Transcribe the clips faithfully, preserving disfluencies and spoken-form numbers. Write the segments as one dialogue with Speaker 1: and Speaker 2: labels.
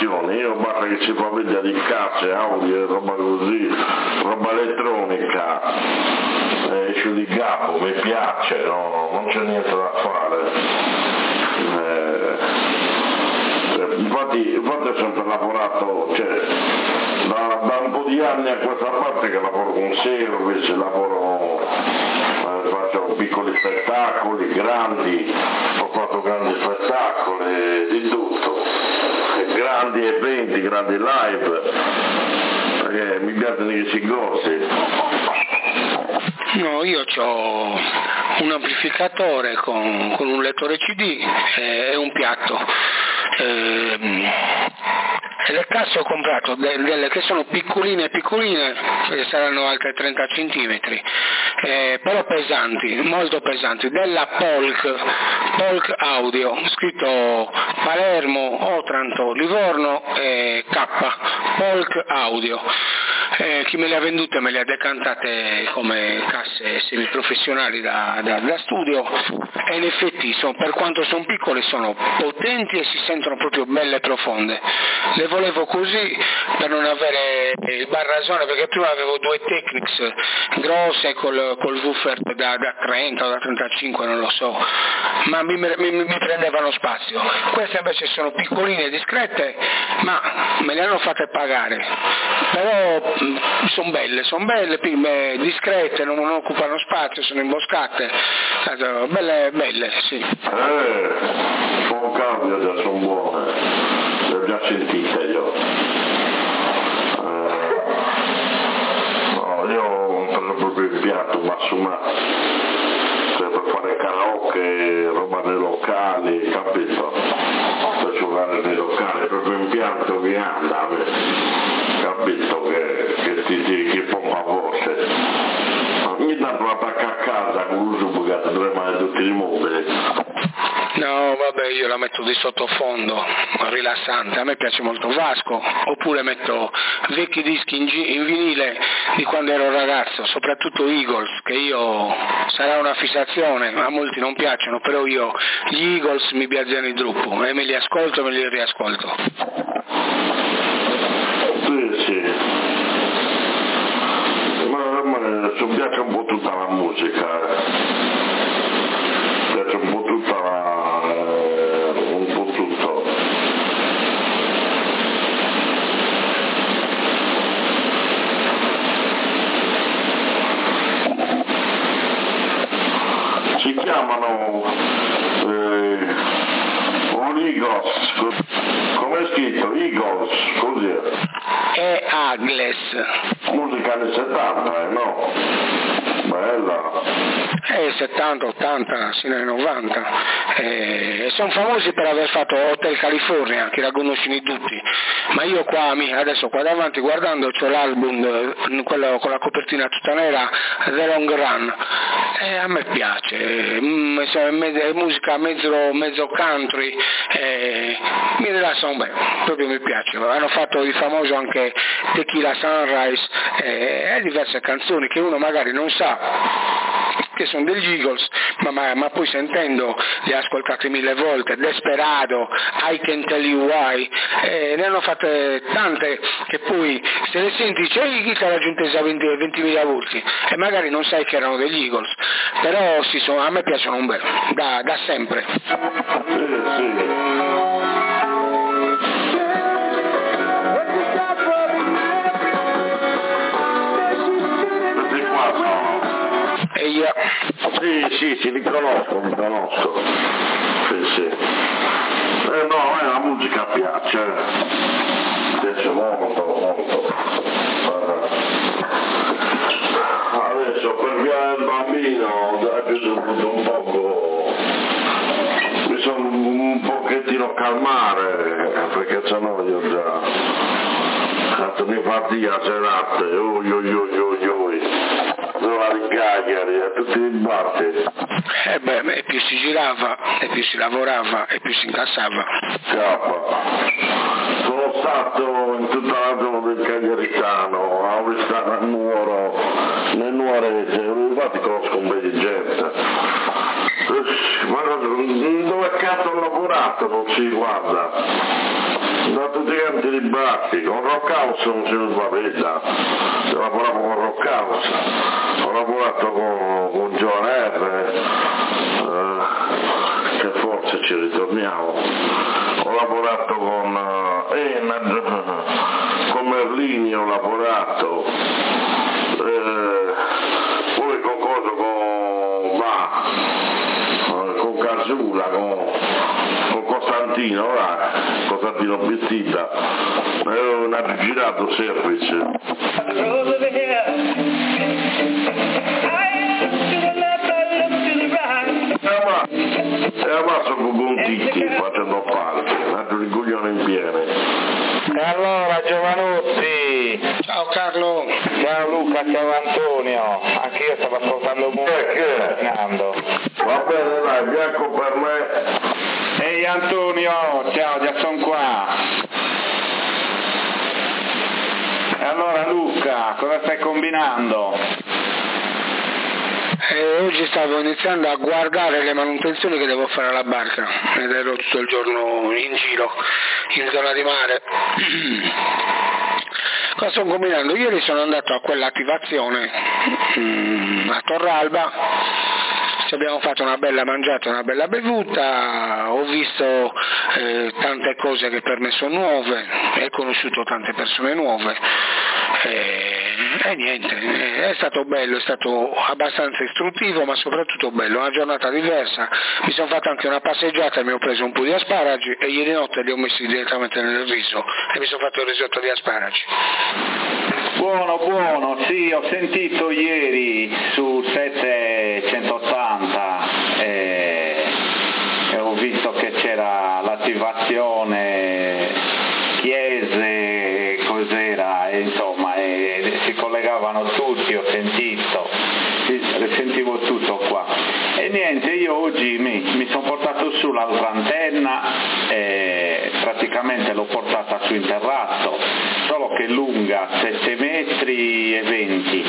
Speaker 1: passione, io basta che si fa vedere di casse, audio, roba così, roba elettronica, eh, esce di capo, mi piace, no? Non c'è niente da fare. Eh, infatti, infatti ho sempre lavorato, cioè, da, da un po' di anni a questa parte che lavoro con service, lavoro, eh, faccio piccoli spettacoli, grandi, ho fatto grandi spettacoli, di tutto, grandi eventi, grandi live, perché mi piacciono questi cose.
Speaker 2: No, io ho un amplificatore con, con un lettore C D e un piatto. Eh, e le casse ho comprato delle, delle che sono piccoline piccoline, che saranno alte trenta centimetri, eh, però pesanti, molto pesanti, della Polk, Polk Audio, scritto Palermo, Otranto, Livorno e K, Polk Audio. Eh, chi me le ha vendute me le ha decantate come casse semiprofessionali da, da, da studio, e in effetti sono, per quanto sono piccole sono potenti e si sentono proprio belle e profonde. Le volevo così per non avere il barrasone, perché prima avevo due Technics grosse col, col woofer da, da trenta o da trentacinque, non lo so, ma mi, mi, mi prendevano spazio. Queste invece sono piccoline e discrete, ma me le hanno fatte pagare, però sono belle, sono belle, discrete, non, non occupano spazio, sono imboscate, belle, belle, sì.
Speaker 1: Eh, sono calde, già sono buone, le ho già sentite io. Eh, no, io ho preso proprio il piatto basso, ma cioè per fare karaoke, roba nei locali, capito? Per giocare nei locali, proprio impianto che anda, capito? Che, che ti ti che pompa voce. Ogni tanto la attacca a casa con l'uso bucato, dovremmo tutti i mobili.
Speaker 2: No, vabbè, io la metto di sottofondo, rilassante, a me piace molto Vasco, oppure metto vecchi dischi in, gi- in vinile di quando ero ragazzo, soprattutto Eagles, che io, sarà una fissazione, a molti non piacciono, però io gli Eagles mi biaziano il gruppo e me li ascolto e me li riascolto.
Speaker 1: Sì, sì. Ma, ma mi piace un po' tutta la musica, mi piace un po' tutta la, un po' tutto. Si chiamano eh, Eagles, come è scritto? Eagles, così.
Speaker 2: E Agles.
Speaker 1: Musica anni settanta, eh, no? Bella.
Speaker 2: Eh, settanta, ottanta, sino ai novanta. Eh, sono famosi per aver fatto Hotel California, che la conoscono tutti. Ma io qua, adesso qua davanti, guardando, c'ho l'album, quello con la copertina tutta nera, The Long Run. E a me piace, è musica mezzo, mezzo country, eh, mi rilassano bene, proprio mi piace. Hanno fatto di famoso anche Tequila Sunrise eh, e diverse canzoni che uno magari non sa che sono degli Eagles, ma, ma, ma poi sentendo li ha ascoltati mille volte. Desperado, I Can Tell You Why, eh, ne hanno fatte tante che poi se le senti c'è chi ha raggiunto a ventimila voti e magari non sai che erano degli Eagles, però sì, sono, a me piacciono un bel, da, da sempre.
Speaker 1: Sì, sì.
Speaker 2: E io...
Speaker 1: Sì, sì, sì, li conosco, li conosco. Sì, sì. Eh, no, a me la musica piace, piace molto, molto. Adesso per via del bambino è piaciuto un poco, mi sono un pochettino calmare, perché sennò io già fatto di fatica serate, oi oi oi oi oi. Di Cagliari, a tutti i batti.
Speaker 2: Eh beh, e più si girava, e più si lavorava, e più si incassava.
Speaker 1: Cappa. Sono stato in tutta la zona del Cagliaritano, a Oristano, a Nuoro, nel Nuorese, infatti conosco un bel di gente. Ma dove altro lavorato non si guarda, da tutti quanti i bacchi, con Rockhouse non si spaventa, io lavoravo con Rockhouse, ho lavorato con, con John R, eh, che forse ci ritorniamo, ho lavorato con eh, Enad, con Merlini ho lavorato, eh, poi con cosa, con Va, con Casula, con, con Costantino, va, Costantino Bettita, eh, ho girato service. E adesso con Gontitti facendo parte, un altro rigoglione in piene.
Speaker 3: E allora Giovanotti,
Speaker 2: Ciao Carlo.
Speaker 3: ciao Luca, ciao Antonio, anche io stavo ascoltando musica, Fernando.
Speaker 1: Va bene, dai, bianco per me.
Speaker 3: Ehi Antonio, ciao, già sono qua. E allora Luca, cosa stai combinando?
Speaker 2: E oggi stavo iniziando a guardare le manutenzioni che devo fare alla barca ed ero tutto il giorno in giro, in zona di mare. Cosa sto combinando? Ieri sono andato a quell'attivazione mm, a Torralba, ci abbiamo fatto una bella mangiata, una bella bevuta, ho visto eh, tante cose che per me sono nuove, ho conosciuto tante persone nuove. E, e niente, è stato bello, è stato abbastanza istruttivo ma soprattutto bello, una giornata diversa, mi sono fatto anche una passeggiata e mi ho preso un po' di asparagi e ieri notte li ho messi direttamente nel riso e mi sono fatto il risotto di asparagi.
Speaker 3: Buono, buono, sì, ho sentito ieri su settecentottanta e, e ho visto che c'era l'attivazione Chiese, cos'era, e, insomma, e, si collegavano tutti, ho sentito, sentivo tutto qua. E niente, io oggi mi, mi sono portato su l'altra antenna e praticamente l'ho portata su in terrazzo, solo che è lunga sette metri e venti,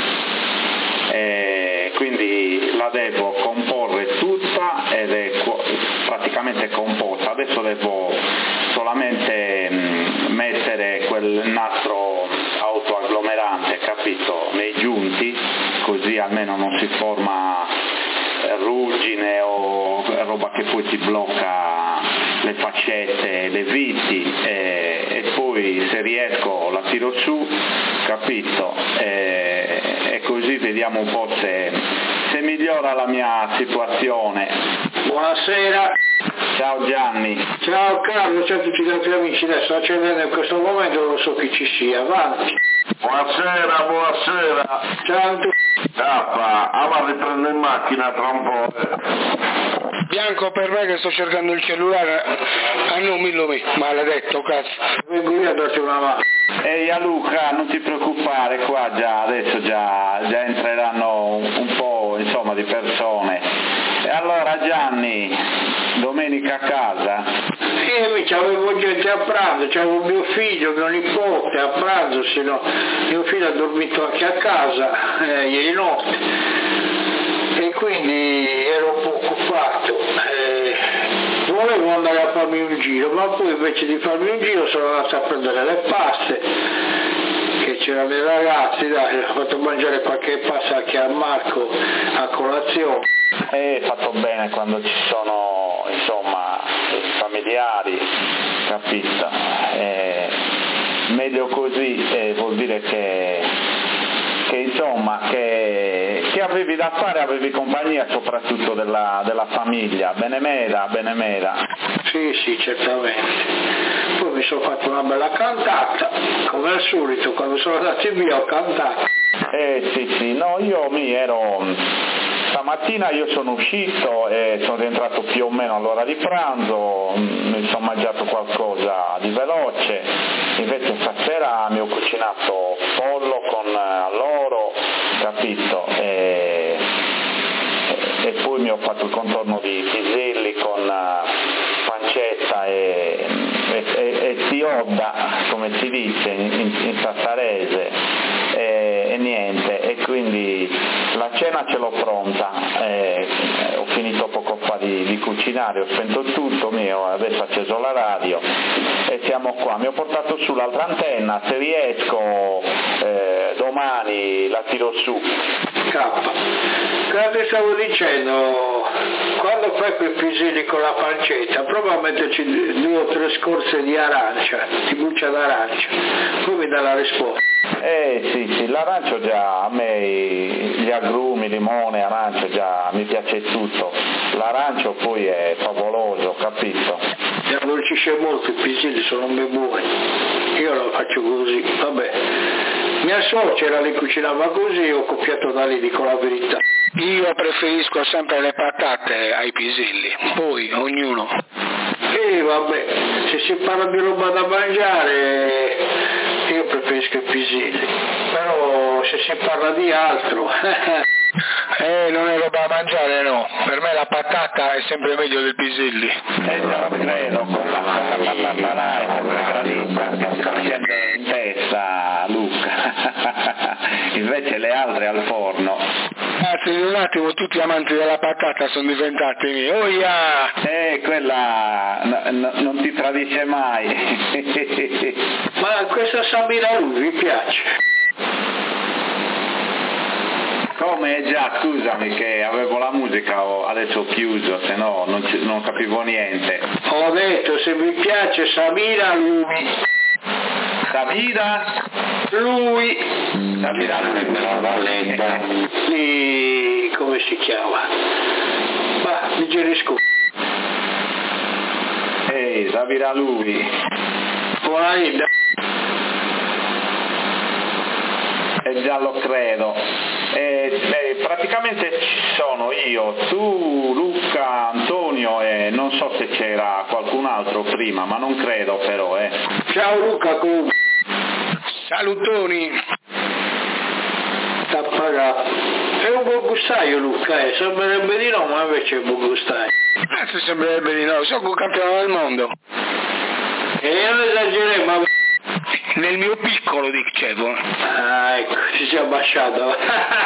Speaker 3: e quindi la devo comporre tutta ed è praticamente composta. Adesso devo solamente mh, mettere quel nastro autoagglomerante, capito, nei giunti, così almeno non si forma ruggine o roba che poi ti blocca le faccette, le viti, e, e poi se riesco la tiro su, capito, e, e così vediamo un po' se, se migliora la mia situazione.
Speaker 4: Buonasera.
Speaker 3: Ciao Gianni.
Speaker 4: Ciao Carlo, ciao a tutti gli altri amici, adesso sto accendendo in questo momento, non so chi ci sia, avanti.
Speaker 1: Buonasera, buonasera.
Speaker 4: Ciao a tutti.
Speaker 1: Cappa, allora riprendo in macchina tra un po'. eh.
Speaker 2: Bianco per me che sto cercando il cellulare, ah non mi lo metto, maledetto cazzo.
Speaker 4: Vengo io a darti una mano.
Speaker 3: Ehi a Luca, non ti preoccupare, qua già adesso già, già entreranno un, un po' insomma di persone. E allora Gianni, domenica a casa?
Speaker 4: Sì, amici, avevo gente a pranzo, c'avevo mio figlio, mio nipote a pranzo, se no mio figlio ha dormito anche a casa eh, ieri notte e quindi ero un po' occupato. Eh, volevo andare a farmi un giro, ma poi invece di farmi un giro sono andato a prendere le paste che c'erano dei ragazzi, dai, ho fatto mangiare qualche pasta anche a Marco a colazione.
Speaker 3: E hai fatto bene quando ci sono insomma familiari, capito? E meglio così, eh, vuol dire che, che insomma che, che avevi da fare, avevi compagnia soprattutto della, della famiglia, benemera, benemera.
Speaker 4: Sì, sì, certamente. Poi mi sono fatto una bella cantata, come al solito, quando sono andato via ho cantato.
Speaker 3: Eh sì sì, no, io mi ero, stamattina io sono uscito e sono rientrato più o meno all'ora di pranzo, mi sono mangiato qualcosa di veloce, invece stasera mi ho cucinato pollo con alloro, capito, e, e poi mi ho fatto il contorno di piselli con pancetta e, e, e, e tiodda, come si dice in, in, in sassarese. E, e niente, e quindi la cena ce l'ho pronta, e, ho finito poco fa di di, di cucinare, ho spento tutto mio, adesso ho acceso la radio e siamo qua. Mi ho portato su l'altra antenna, se riesco eh, domani la tiro su.
Speaker 4: Cosa ti stavo dicendo? Quando fai quei piselli con la pancetta, prova a metterci due o tre scorze di arancia, di buccia d'arancia, poi mi dà la risposta.
Speaker 3: Eh sì, sì, l'arancio già, a me gli agrumi, limone, arancio già, mi piace tutto. L'arancio poi è favoloso, capito?
Speaker 4: Mi addolcisce molto, i piselli sono ben buoni. Io lo faccio così, vabbè. Mia suocera li cucinava così e ho copiato da lì, dico la verità.
Speaker 2: Io preferisco sempre le patate ai piselli, poi ognuno.
Speaker 4: E vabbè, se si parla di roba da mangiare io preferisco i piselli, però se si parla di altro
Speaker 2: eh non è roba da mangiare, no, per me la patata è sempre meglio del piselli.
Speaker 3: Eh già lo credo, con la patata che si accende in testa, Luca. Invece le altre al forno.
Speaker 2: Anzi, in un attimo tutti amanti della patata sono diventati miei. Oh yeah!
Speaker 3: Eh, quella no, no, non ti tradisce mai.
Speaker 4: Ma questa Samira lui vi piace?
Speaker 3: Come già, scusami che avevo la musica, adesso ho chiuso, se no non, ci, non capivo niente.
Speaker 4: Ho detto se vi piace Samira lui.
Speaker 3: Samira?
Speaker 4: Lui.
Speaker 3: Samira lui della Valletta.
Speaker 4: Sì, come si chiama? Ma mi gerisco.
Speaker 3: Ehi, Samira lui.
Speaker 4: Buona Ida.
Speaker 3: Eh già lo credo. Eh, eh, praticamente ci sono io, tu, Luca, Antonio e non so se c'era qualcun altro prima, ma non credo però. Eh.
Speaker 4: Ciao Luca, come?
Speaker 2: Salutoni!
Speaker 4: T'appagato. È un buon gustaio Luca, eh. Sembrerebbe di no, ma invece è un buon gustaio.
Speaker 2: Anzi, sembrerebbe di no, sono un campione del mondo.
Speaker 4: E non esagerare, ma...
Speaker 2: Nel mio piccolo dicevo.
Speaker 4: Ah, ecco, si sia abbasciato.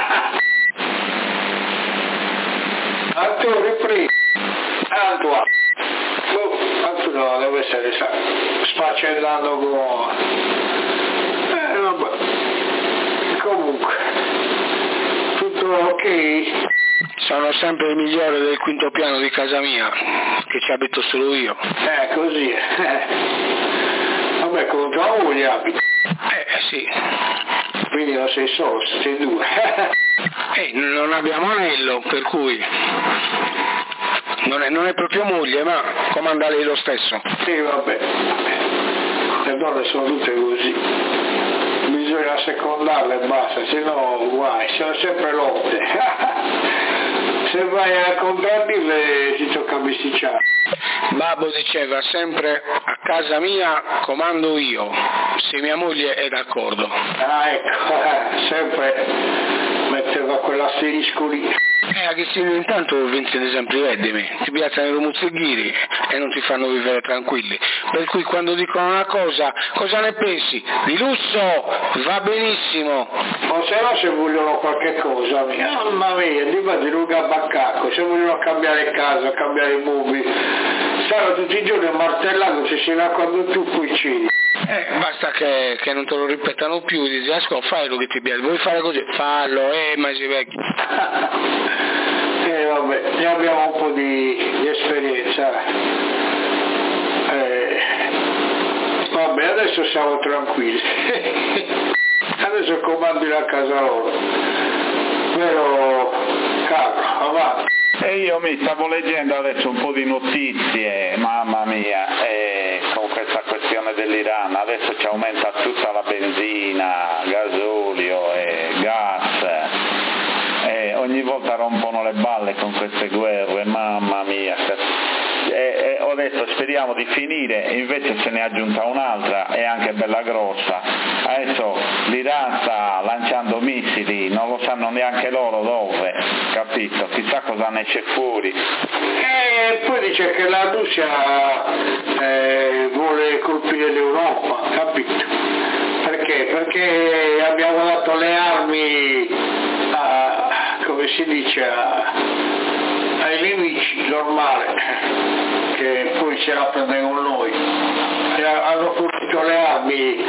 Speaker 4: Antonio, riprendi. Antonio. Oh, Antonio deve essere sfaccendando con... Eh, vabbè. Comunque. Tutto ok?
Speaker 2: Sono sempre il migliore del quinto piano di casa mia, che ci abito solo io.
Speaker 4: Eh, così è. Vabbè, con tua moglie abiti.
Speaker 2: Eh, sì.
Speaker 4: Quindi non sei solo, siete due.
Speaker 2: Eh, non abbiamo anello, per cui non è, non è proprio moglie, ma comanda lei lo stesso.
Speaker 4: Sì, vabbè. Le donne sono tutte così. Bisogna secondarle e basta, se no guai, sono sempre lotte. Se vai a contraddirle si tocca a bisticciare.
Speaker 2: Babbo diceva sempre a casa mia comando io, se mia moglie è d'accordo.
Speaker 4: Ah, ecco, sempre metteva quell'asterisco lì.
Speaker 2: Eh, Agostino, intanto vincono sempre di me, ti piacciono i rumuzzeghiri e non ti fanno vivere tranquilli, per cui quando dicono una cosa, cosa ne pensi? Di lusso, va benissimo.
Speaker 4: O se no se vogliono qualche cosa, mamma mia, di di lunga baccacco, se vogliono cambiare casa, cambiare i mobili, stanno tutti i giorni martellando, se si raccordano più quei cini.
Speaker 2: Eh, basta che, che non te lo ripetano più, dici, ascolta, fai lo che ti piace, vuoi fare così? Fallo, eh, ma si vecchio.
Speaker 4: Eh vabbè, ne abbiamo un po' di, di esperienza. Eh, vabbè, adesso siamo tranquilli. Adesso comandi la casa loro. Però, cavolo, avanti.
Speaker 3: E io mi stavo leggendo adesso un po' di notizie, mamma mia, e con questa questione dell'Iran, adesso ci aumenta tutta la benzina, gasolio e gas, e ogni volta rompono le balle con queste guerre, mamma mia. E, e ho detto speriamo di finire, invece se ne è aggiunta un'altra e anche bella grossa. Adesso l'Iran sta lanciando missili, non lo sanno neanche loro dove, capito? Chissà cosa ne esce fuori.
Speaker 4: E poi dice che la Russia eh, vuole colpire l'Europa, capito? Perché? Perché abbiamo dato le armi a, come si dice, a, ai dai nemici, normale, che poi ce la prende con noi. E hanno fornito le armi,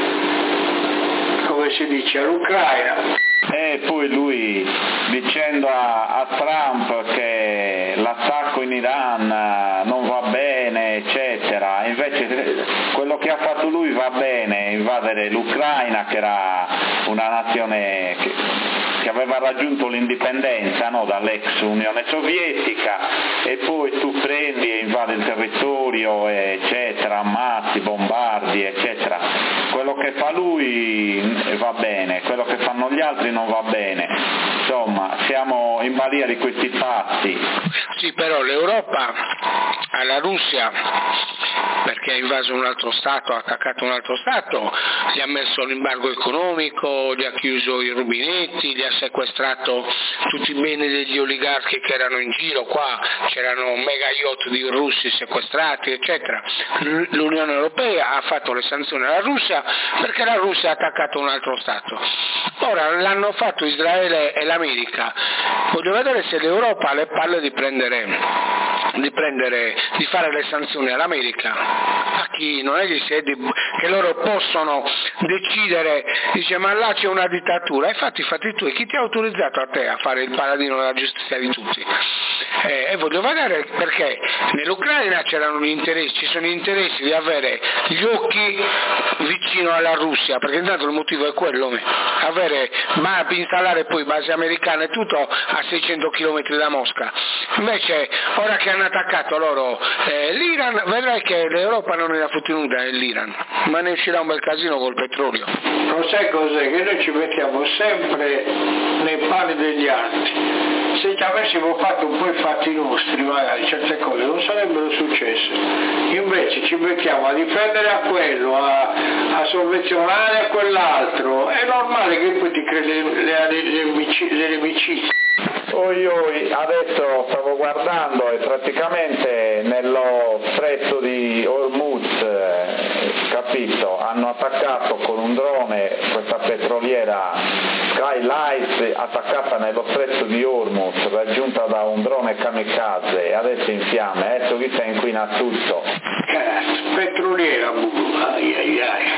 Speaker 4: come si dice, all'Ucraina.
Speaker 3: E poi lui dicendo a, a Trump che l'attacco in Iran non va bene, eccetera, invece quello che ha fatto lui va bene, invadere l'Ucraina, che era una nazione che, che aveva raggiunto l'indipendenza, no, dall'ex Unione Sovietica, e poi tu prendi e invadi il territorio, eccetera, ammazzi, bombardi, eccetera. Quello che fa lui va bene, quello che fanno gli altri non va bene. Insomma, siamo in balia di questi pazzi.
Speaker 2: Sì, però l'Europa alla Russia, perché ha invaso un altro Stato, ha attaccato un altro Stato, gli ha messo l'embargo economico, gli ha chiuso i rubinetti, gli ha sequestrato tutti i beni degli oligarchi che erano in giro, qua c'erano mega yacht di russi sequestrati, eccetera. L'Unione Europea ha fatto le sanzioni alla Russia perché la Russia ha attaccato un altro Stato. Ora l'hanno fatto Israele e l'America. Voglio vedere se l'Europa ha le palle di prendere, di prendere, di fare le sanzioni all'America. A chi non è che, si è di, che loro possono decidere, dice ma là c'è una dittatura, e fatti fatti tu, e chi ti ha autorizzato a te a fare il paladino della giustizia di tutti? Eh, e voglio vedere perché nell'Ucraina c'erano gli interessi, ci sono gli interessi di avere gli occhi vicino alla Russia, perché intanto il motivo è quello, avere, ma installare poi basi americane e tutto a seicento chilometri da Mosca. Invece ora che hanno attaccato loro eh, l'Iran, vedrai che l'Europa non era fottenuta nell'Iran, ma ne uscirà un bel casino col petrolio.
Speaker 4: Non sai cos'è? Che noi ci mettiamo sempre nei panni degli altri. Se ci avessimo fatto un po' i fatti nostri, magari certe cose non sarebbero successe. Invece ci mettiamo a difendere a quello, a, a sovvenzionare a quell'altro. È normale che poi ti crei le, le, le, le amicizie.
Speaker 3: Oi, oi, adesso stavo guardando e praticamente nello stretto di Hormuz, eh, capito, hanno attaccato con un drone questa petroliera Skylight, attaccata nello stretto di Hormuz, raggiunta da un drone kamikaze, e adesso in fiamme, adesso qui si inquina tutto.
Speaker 4: Cazzo, petroliera, ai ai ai.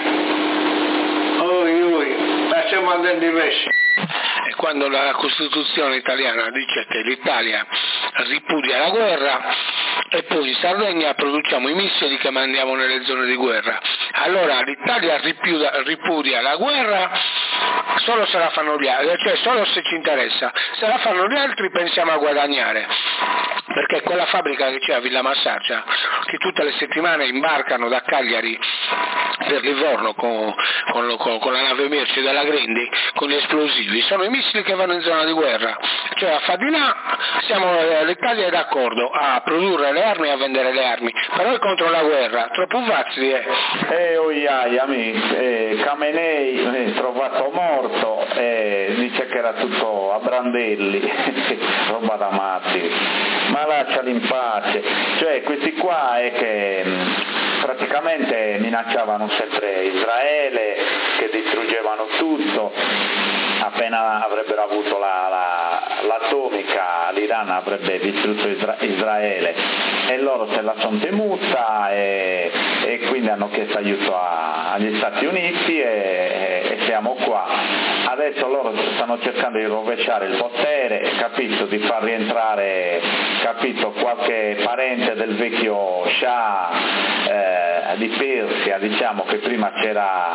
Speaker 4: Oi, oi, ma stiamo andando diversi.
Speaker 2: E quando la Costituzione italiana dice che l'Italia ripudia la guerra e poi in Sardegna produciamo i missili che mandiamo nelle zone di guerra, allora l'Italia ripudia, ripudia la guerra solo se la fanno gli altri, cioè solo se ci interessa, se la fanno gli altri pensiamo a guadagnare, perché quella fabbrica che c'è a Villa Massaccia, che tutte le settimane imbarcano da Cagliari per Livorno con, con, con, con la nave merci della Grindi, con gli esplosivi, sono i missili che vanno in zona di guerra, cioè a Fadina siamo, l'Italia è d'accordo a produrre le armi e a vendere le armi, però è contro la guerra, troppo vazzi è.
Speaker 3: E oiai amici, eh, Khamenei eh, trovato morto, eh, dice che era tutto a brandelli, roba da matti, ma lasciali in pace, cioè questi qua è che mh, praticamente minacciavano sempre Israele, che distruggevano tutto, appena avrebbero avuto la, la, l'atomica l'Iran avrebbe distrutto Isra- Israele, e loro se la sono temuta e, e quindi hanno chiesto aiuto a, agli Stati Uniti e, e siamo qua. Adesso loro stanno cercando di rovesciare il potere, capito, di far rientrare, capito, qualche parente del vecchio Shah eh, di Persia, diciamo, che prima c'era,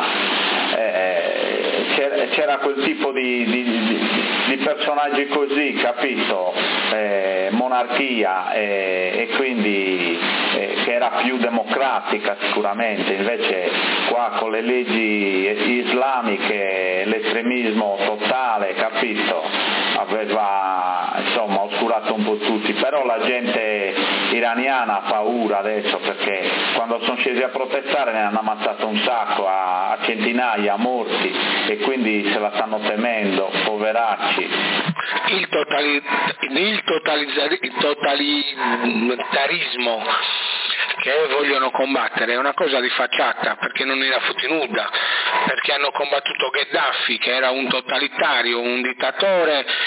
Speaker 3: eh, c'era, c'era quel tipo di, di, di, di personaggi così, capito, eh, monarchia, eh, e quindi eh, che era più democratica sicuramente, invece qua con le leggi islamiche, l'estremismo totale, capito, aveva insomma oscurato un po' tutti, però la gente iraniana ha paura adesso, perché quando sono scesi a protestare ne hanno ammazzato un sacco, a, a centinaia morti, e quindi se la stanno temendo, poveracci.
Speaker 2: Il, totali, il, totalizza- il totalitarismo che vogliono combattere è una cosa di facciata, perché non era fottenuta, perché hanno combattuto Gheddafi, che era un totalitario, un dittatore,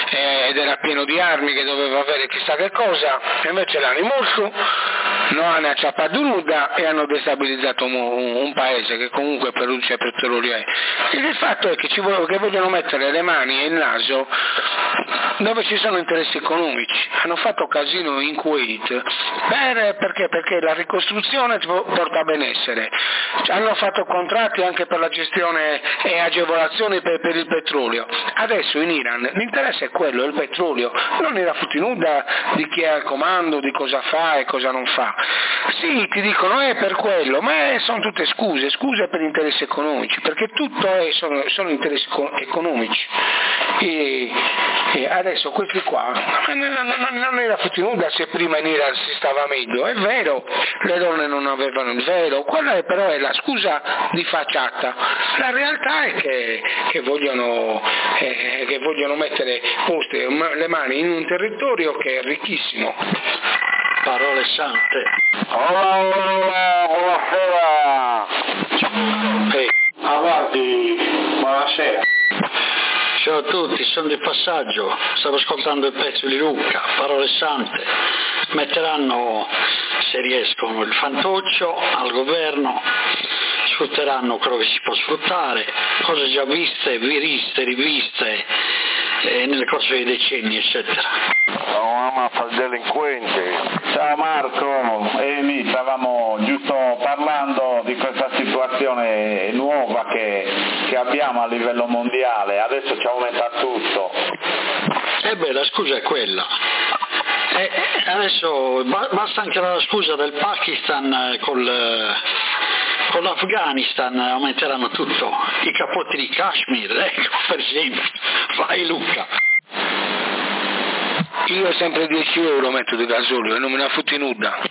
Speaker 2: ed era pieno di armi che doveva avere chissà che cosa, e invece l'hanno rimorso, non hanno acciappato nuda e hanno destabilizzato un, un paese che comunque produce petrolio. Il fatto è che, ci vogliono, che vogliono mettere le mani e il naso dove ci sono interessi economici. Hanno fatto casino in Kuwait per, perché? Perché la ricostruzione porta a benessere, hanno fatto contratti anche per la gestione e agevolazioni per, per il petrolio. Adesso in Iran l'interesse è quello, il petrolio, non era futti nuda di chi è al comando, di cosa fa e cosa non fa. Sì, ti dicono è per quello, ma sono tutte scuse, scuse per interessi economici, perché tutto è, sono, sono interessi economici. E, e adesso questi qua non era futti nuda se prima in Iran si stava meglio, è vero, le donne non avevano il velo, quella è, però è la scusa di facciata. La realtà è che, che, vogliono, eh, che vogliono mettere poste le mani in un territorio che è ricchissimo.
Speaker 5: Parole sante.
Speaker 3: Hola, hola, buonasera.
Speaker 5: Ehi,
Speaker 4: Avanti, buonasera.
Speaker 5: ciao a tutti, sono di passaggio, stavo ascoltando il pezzo di Luca, Parole sante. Metteranno, se riescono, il fantoccio al governo, sfrutteranno quello che si può sfruttare, cose già viste, riviste, riviste eh, nel corso dei decenni, eccetera.
Speaker 3: Sono una massa di delinquenti. Ciao Marco, e lì stavamo giusto parlando di questa situazione nuova che, che abbiamo a livello mondiale, adesso ci aumenta tutto.
Speaker 5: E beh, la scusa è quella. E adesso basta anche la scusa del Pakistan col, con l'Afghanistan, aumenteranno tutto, i capotti di Kashmir, ecco per esempio, vai Luca.
Speaker 2: Io sempre dieci euro metto di gasolio e non me la fotti nuda.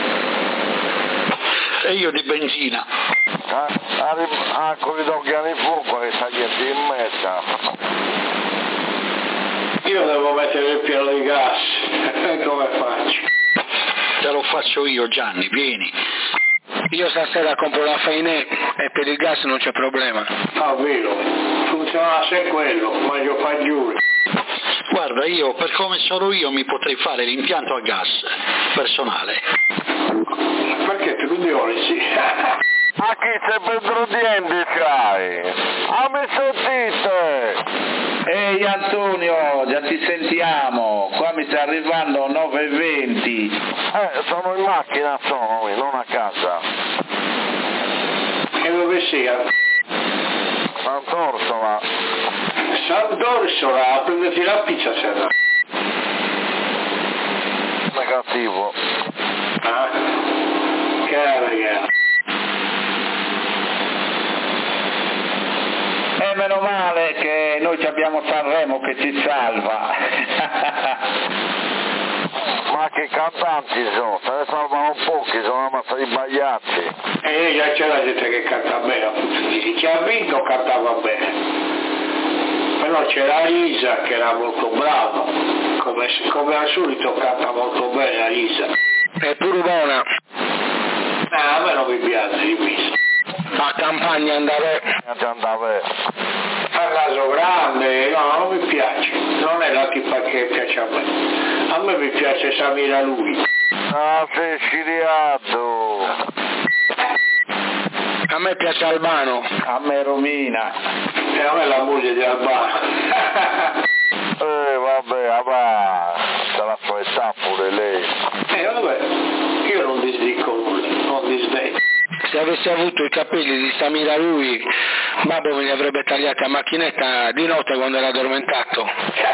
Speaker 5: E io di benzina.
Speaker 3: Ah, ah, con i doghiani fuoco che tagliati in mezza.
Speaker 4: Io devo mettere il piano di gas, come faccio?
Speaker 5: Te lo faccio io Gianni, vieni.
Speaker 2: Io stasera compro la Feinè e per il gas non c'è problema.
Speaker 4: Ah, vero, funzionasse quello, ma io fa giù.
Speaker 5: Guarda, io per come sono io mi potrei fare l'impianto a gas personale.
Speaker 4: Perché tu diolisi?
Speaker 3: A chi sei per dienti c'hai? A me sentite? Ehi Antonio, già ti sentiamo, qua mi sta arrivando nove e venti. Eh, sono in macchina, sono qui, non a casa.
Speaker 4: E dove sia?
Speaker 3: Sant'Orsola.
Speaker 4: Sant'Orsola, a prenderti la pizza sera.
Speaker 3: Negativo.
Speaker 4: Ah, che ragazzi.
Speaker 3: E meno male che noi ci abbiamo Sanremo che ci salva. Ma che cantanti sono, se ne salvano pochi, sono una massa di bagliacci.
Speaker 4: E già c'è la gente che canta bene, appunto. Chi ha vinto cantava bene. Però c'era Lisa che era molto brava, come, come al solito canta molto bene la Lisa.
Speaker 2: È pure buona.
Speaker 4: Ah, a me non mi piace di Lisa.
Speaker 2: A campagna andare.
Speaker 3: Andava.
Speaker 4: A caso grande, no, non mi piace. Non è la tipa che piace a me. A me mi piace Samira lui.
Speaker 3: Ah, sei sciriato.
Speaker 2: A me piace Albano.
Speaker 3: A me Romina.
Speaker 4: E a me la moglie di Albano.
Speaker 3: Eh vabbè, vabbè, c'ha la sua età pure lei.
Speaker 4: Eh vabbè, io non disdico nulla, non disdegno.
Speaker 2: Se avessi avuto i capelli di Samira lui, babbo me li avrebbe tagliati a macchinetta di notte quando era addormentato.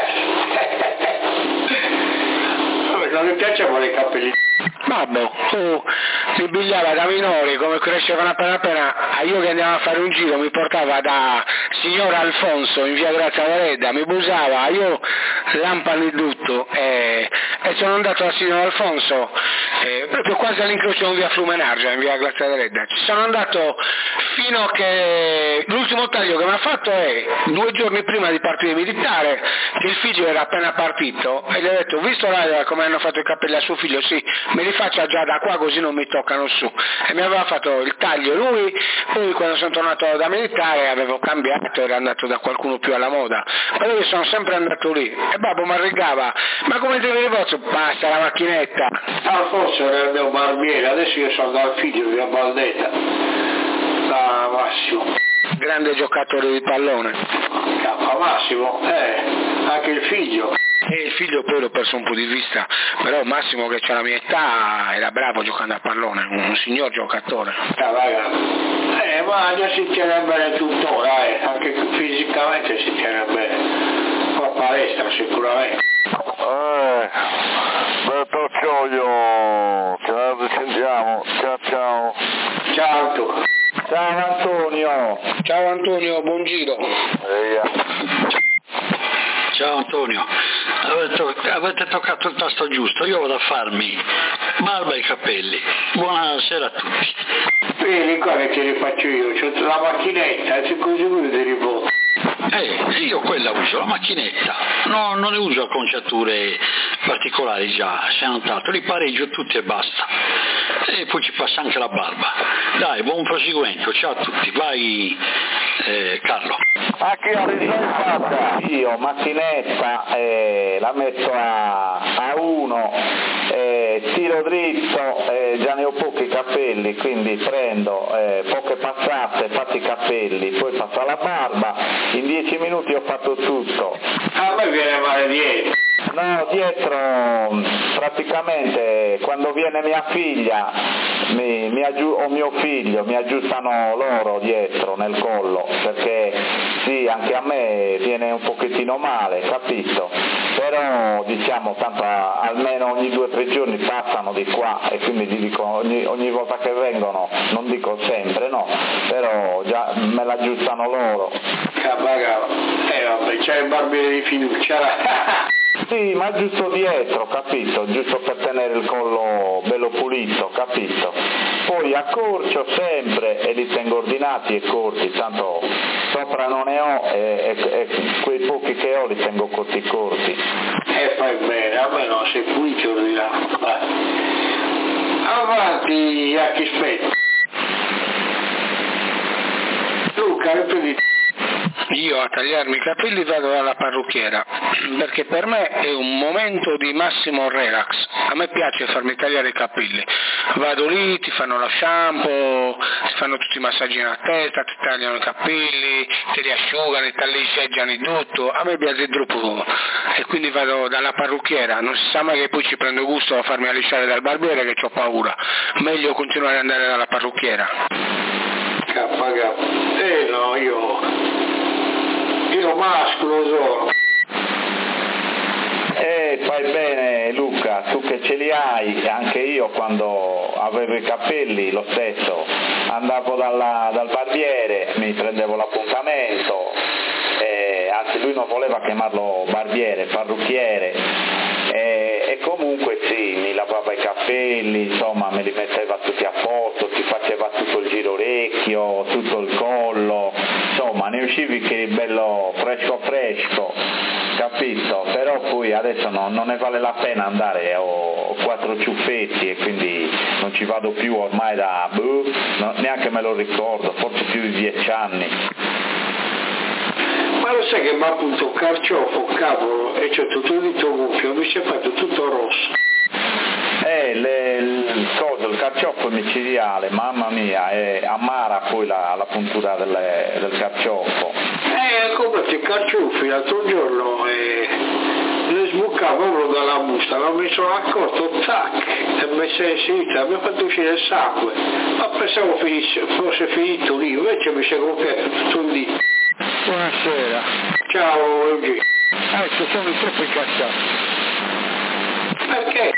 Speaker 4: Vabbè, non mi piacevano i capelli.
Speaker 2: Babbo, tu si bigliava da minori, come crescevano appena appena, a io che andavo a fare un giro mi portava da signor Alfonso in via Grazia Varedda, mi busava, io lampano il tutto e, e sono andato al signor Alfonso, eh, proprio quasi all'incrocio con via Flumenargia in via Grazia Varedda, ci sono andato fino a che l'ultimo taglio che mi ha fatto è due giorni prima di partire militare, che il figlio era appena partito, e gli ho detto: visto là come hanno fatto i capelli a suo figlio, sì, me li faccia già da qua così non mi toccano su, e mi aveva fatto il taglio lui. Poi quando sono tornato da militare avevo cambiato, era andato da qualcuno più alla moda, però io sono sempre andato lì, e babbo mi arregava: ma come devi rivolto? Basta la macchinetta.
Speaker 4: Ah, forse era il mio barbiere, adesso io sono dal figlio di Valdetta, da Massimo.
Speaker 2: Grande giocatore di pallone.
Speaker 4: K Massimo, eh, anche il figlio.
Speaker 2: E il figlio poi l'ho perso un po' di vista, però Massimo, che c'ha la mia età, era bravo giocando a pallone, un signor giocatore.
Speaker 4: Ah, raga. Eh, ma già si tiene bene tuttora, eh, anche fisicamente si tiene bene. Fa palestra sicuramente.
Speaker 1: Eh, dottor Cioglio, ce la risentiamo, ciao ciao.
Speaker 4: Ciao tu.
Speaker 3: Ciao Antonio.
Speaker 2: Ciao Antonio, buon giro.
Speaker 1: Eia.
Speaker 5: Ciao Antonio, avete, avete toccato il tasto giusto, io vado a farmi barba e capelli. Buonasera a tutti.
Speaker 4: Vieni qua che te li faccio io, c'ho la macchinetta, se così voi te li può.
Speaker 5: Eh, io quella uso, la macchinetta, no, non ne uso acconciature particolari già, si è notato, li pareggio tutti e basta. E poi ci passa anche la barba. Dai, buon proseguimento, ciao a tutti, vai eh, Carlo.
Speaker 3: A chi ho risolta? Io, macchinetta, eh, la metto a, a uno, eh, tiro dritto, eh, già ne ho pochi capelli, quindi prendo eh, poche passate, faccio i capelli, poi passo alla barba, in dieci minuti ho fatto tutto.
Speaker 4: A me viene male dietro.
Speaker 3: No, dietro praticamente quando viene mia figlia mi, mi aggiu- o mio figlio mi aggiustano loro dietro nel collo, perché sì, anche a me viene un pochettino male, capito? Però diciamo tanto a, almeno ogni due o tre giorni passano di qua, e quindi gli dico ogni, ogni volta che vengono, non dico sempre, no, però già me l'aggiustano loro.
Speaker 4: Capaga, eh vabbè, c'è il barbiere di fiducia.
Speaker 3: Sì, ma giusto dietro, capito? Giusto per tenere il collo bello pulito, capito? Poi accorcio sempre e li tengo ordinati e corti, tanto sopra non ne ho e, e, e quei pochi che ho li tengo corti corti.
Speaker 4: E fai bene, a me no, sei pulito di là. Vai. Avanti, a chi aspetta. Luca, ripeti.
Speaker 2: Io a tagliarmi i capelli vado dalla parrucchiera, perché per me è un momento di massimo relax. A me piace farmi tagliare i capelli, vado lì, ti fanno lo shampoo, ti fanno tutti i massaggi nella testa, ti tagliano i capelli, te li asciugano, te li seggiano di tutto. A me piace troppo, e quindi vado dalla parrucchiera. Non si sa mai che poi ci prendo gusto a farmi alisciare dal barbiere, che ho paura. Meglio continuare ad andare dalla parrucchiera.
Speaker 4: K K. Eh no, io io mascolo sono.
Speaker 3: Eh, fai bene Luca, tu che ce li hai, anche io quando avevo i capelli lo stesso, andavo dalla, dal barbiere, mi prendevo l'appuntamento, eh, anzi lui non voleva chiamarlo barbiere, parrucchiere, eh, e comunque sì, mi lavava i capelli, insomma me li metteva tutti a posto, ti faceva tutto il giro orecchio, tutto il collo, insomma ne uscivi che bello fresco fresco, capito? Però poi adesso no, non ne vale la pena andare, ho, ho quattro ciuffetti e quindi non ci vado più ormai da, boh, no, neanche me lo ricordo, forse più di dieci anni.
Speaker 4: Ma lo sai che mi ha appunto un carciofo, cavolo, e c'ho tutto il dito gonfio, mi si è fatto tutto rosso.
Speaker 3: Eh, le, il, coso, il carciofo micidiale, mamma mia, è amara poi la, la puntura delle, del carciofo.
Speaker 4: Eh, ho comprato i carciofi l'altro giorno e le sbuccavo proprio dalla busta, non mi sono accorto, tac, e mi si è inserita, mi ha fatto uscire il sangue, ma pensavo finisse, fosse finito lì, invece mi si è gonfiato tutto il dito.
Speaker 2: Buonasera.
Speaker 4: Ciao Luigi.
Speaker 2: Ecco, sono troppo incazzato.
Speaker 4: Perché?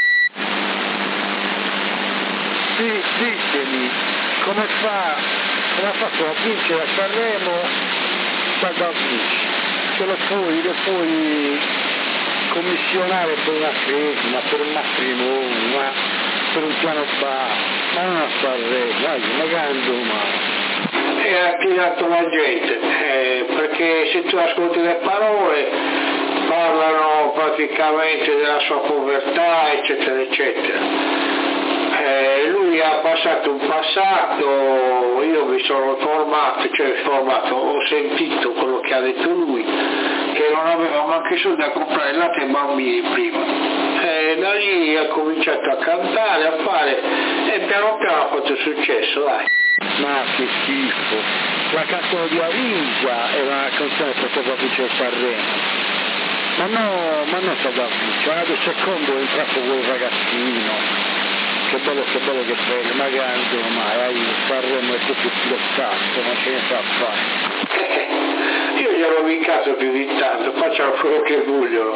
Speaker 2: Sì, ditemi, come fa, come ha fatto a vincere a Sanremo quando vince? Ce lo puoi, lo puoi commissionare per una cresima, per un matrimonio, ma per un piano bar, ma non a Sanremo, dai, magari domani.
Speaker 4: E e ha attirato la gente, eh, perché se tu ascolti le parole parlano praticamente della sua povertà, eccetera, eccetera. Eh, lui ha passato un passato, io mi sono formato, cioè formato, ho sentito quello che ha detto lui, che non aveva manco i soldi a comprare il latte ai bambini prima. E da lì ha cominciato a cantare, a fare, e piano piano ha fatto successo, dai.
Speaker 6: Ma che schifo, la canzone di Aringia era una canzone che poteva vincere Sanremo. Ma no, ma non sta da vincere, adesso secondo è entrato quel ragazzino. Che bello, che bello, che bello, magari ormai, hai Sanremo è tutto lo cazzo, non ce ne fa a fare.
Speaker 4: Io glielo vincato più di tanto, facciano quello che vogliono.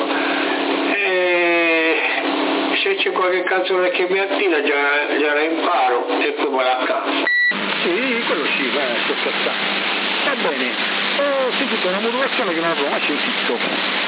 Speaker 4: E se c'è qualche canzone che mi attira già, già la imparo e poi me la canto.
Speaker 6: Sì, quello sì, beh, sto scherzando. Va bene, ho sentito una modulazione che non avevo mai sentito.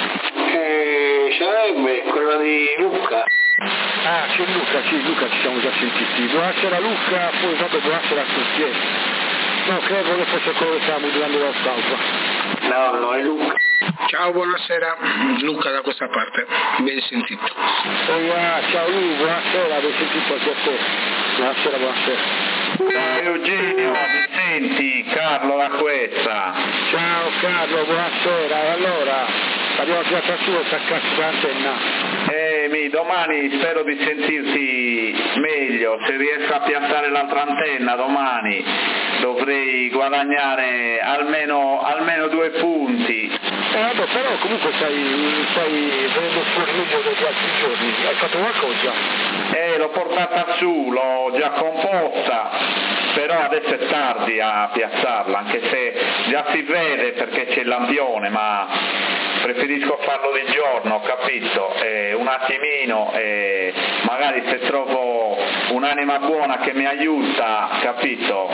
Speaker 4: E sarebbe quella di Luca.
Speaker 6: Ah, c'è Luca, sì, Luca ci siamo già sentiti. Buonasera Luca, poi vabbè, buonasera a tutti. Eh. No, credo che fosse quello che stava modulando l'altro.
Speaker 4: No, no, è Luca.
Speaker 2: Ciao, buonasera, Luca da questa parte, ben sentito.
Speaker 6: Oh, ah, ciao Lu, buonasera, ben sentito anche a te. Buonasera, buonasera.
Speaker 3: Ciao Eugenio, mi senti? Carlo da questa.
Speaker 6: Ciao Carlo, buonasera. E allora, abbiamo tirato su e attaccato l'antenna.
Speaker 3: Eh, mi, domani spero di sentirti meglio, se riesco a piantare l'altra antenna domani dovrei guadagnare almeno, almeno due punti.
Speaker 6: Eh vabbè, però comunque stai, stai venendo fuori meglio degli altri giorni, hai fatto qualcosa?
Speaker 3: Eh, l'ho portata su, l'ho già composta, però adesso è tardi a piazzarla, anche se già si vede perché c'è il lampione, ma preferisco farlo di giorno, capito? Eh, un attimino, eh, magari se trovo un'anima buona che mi aiuta, capito?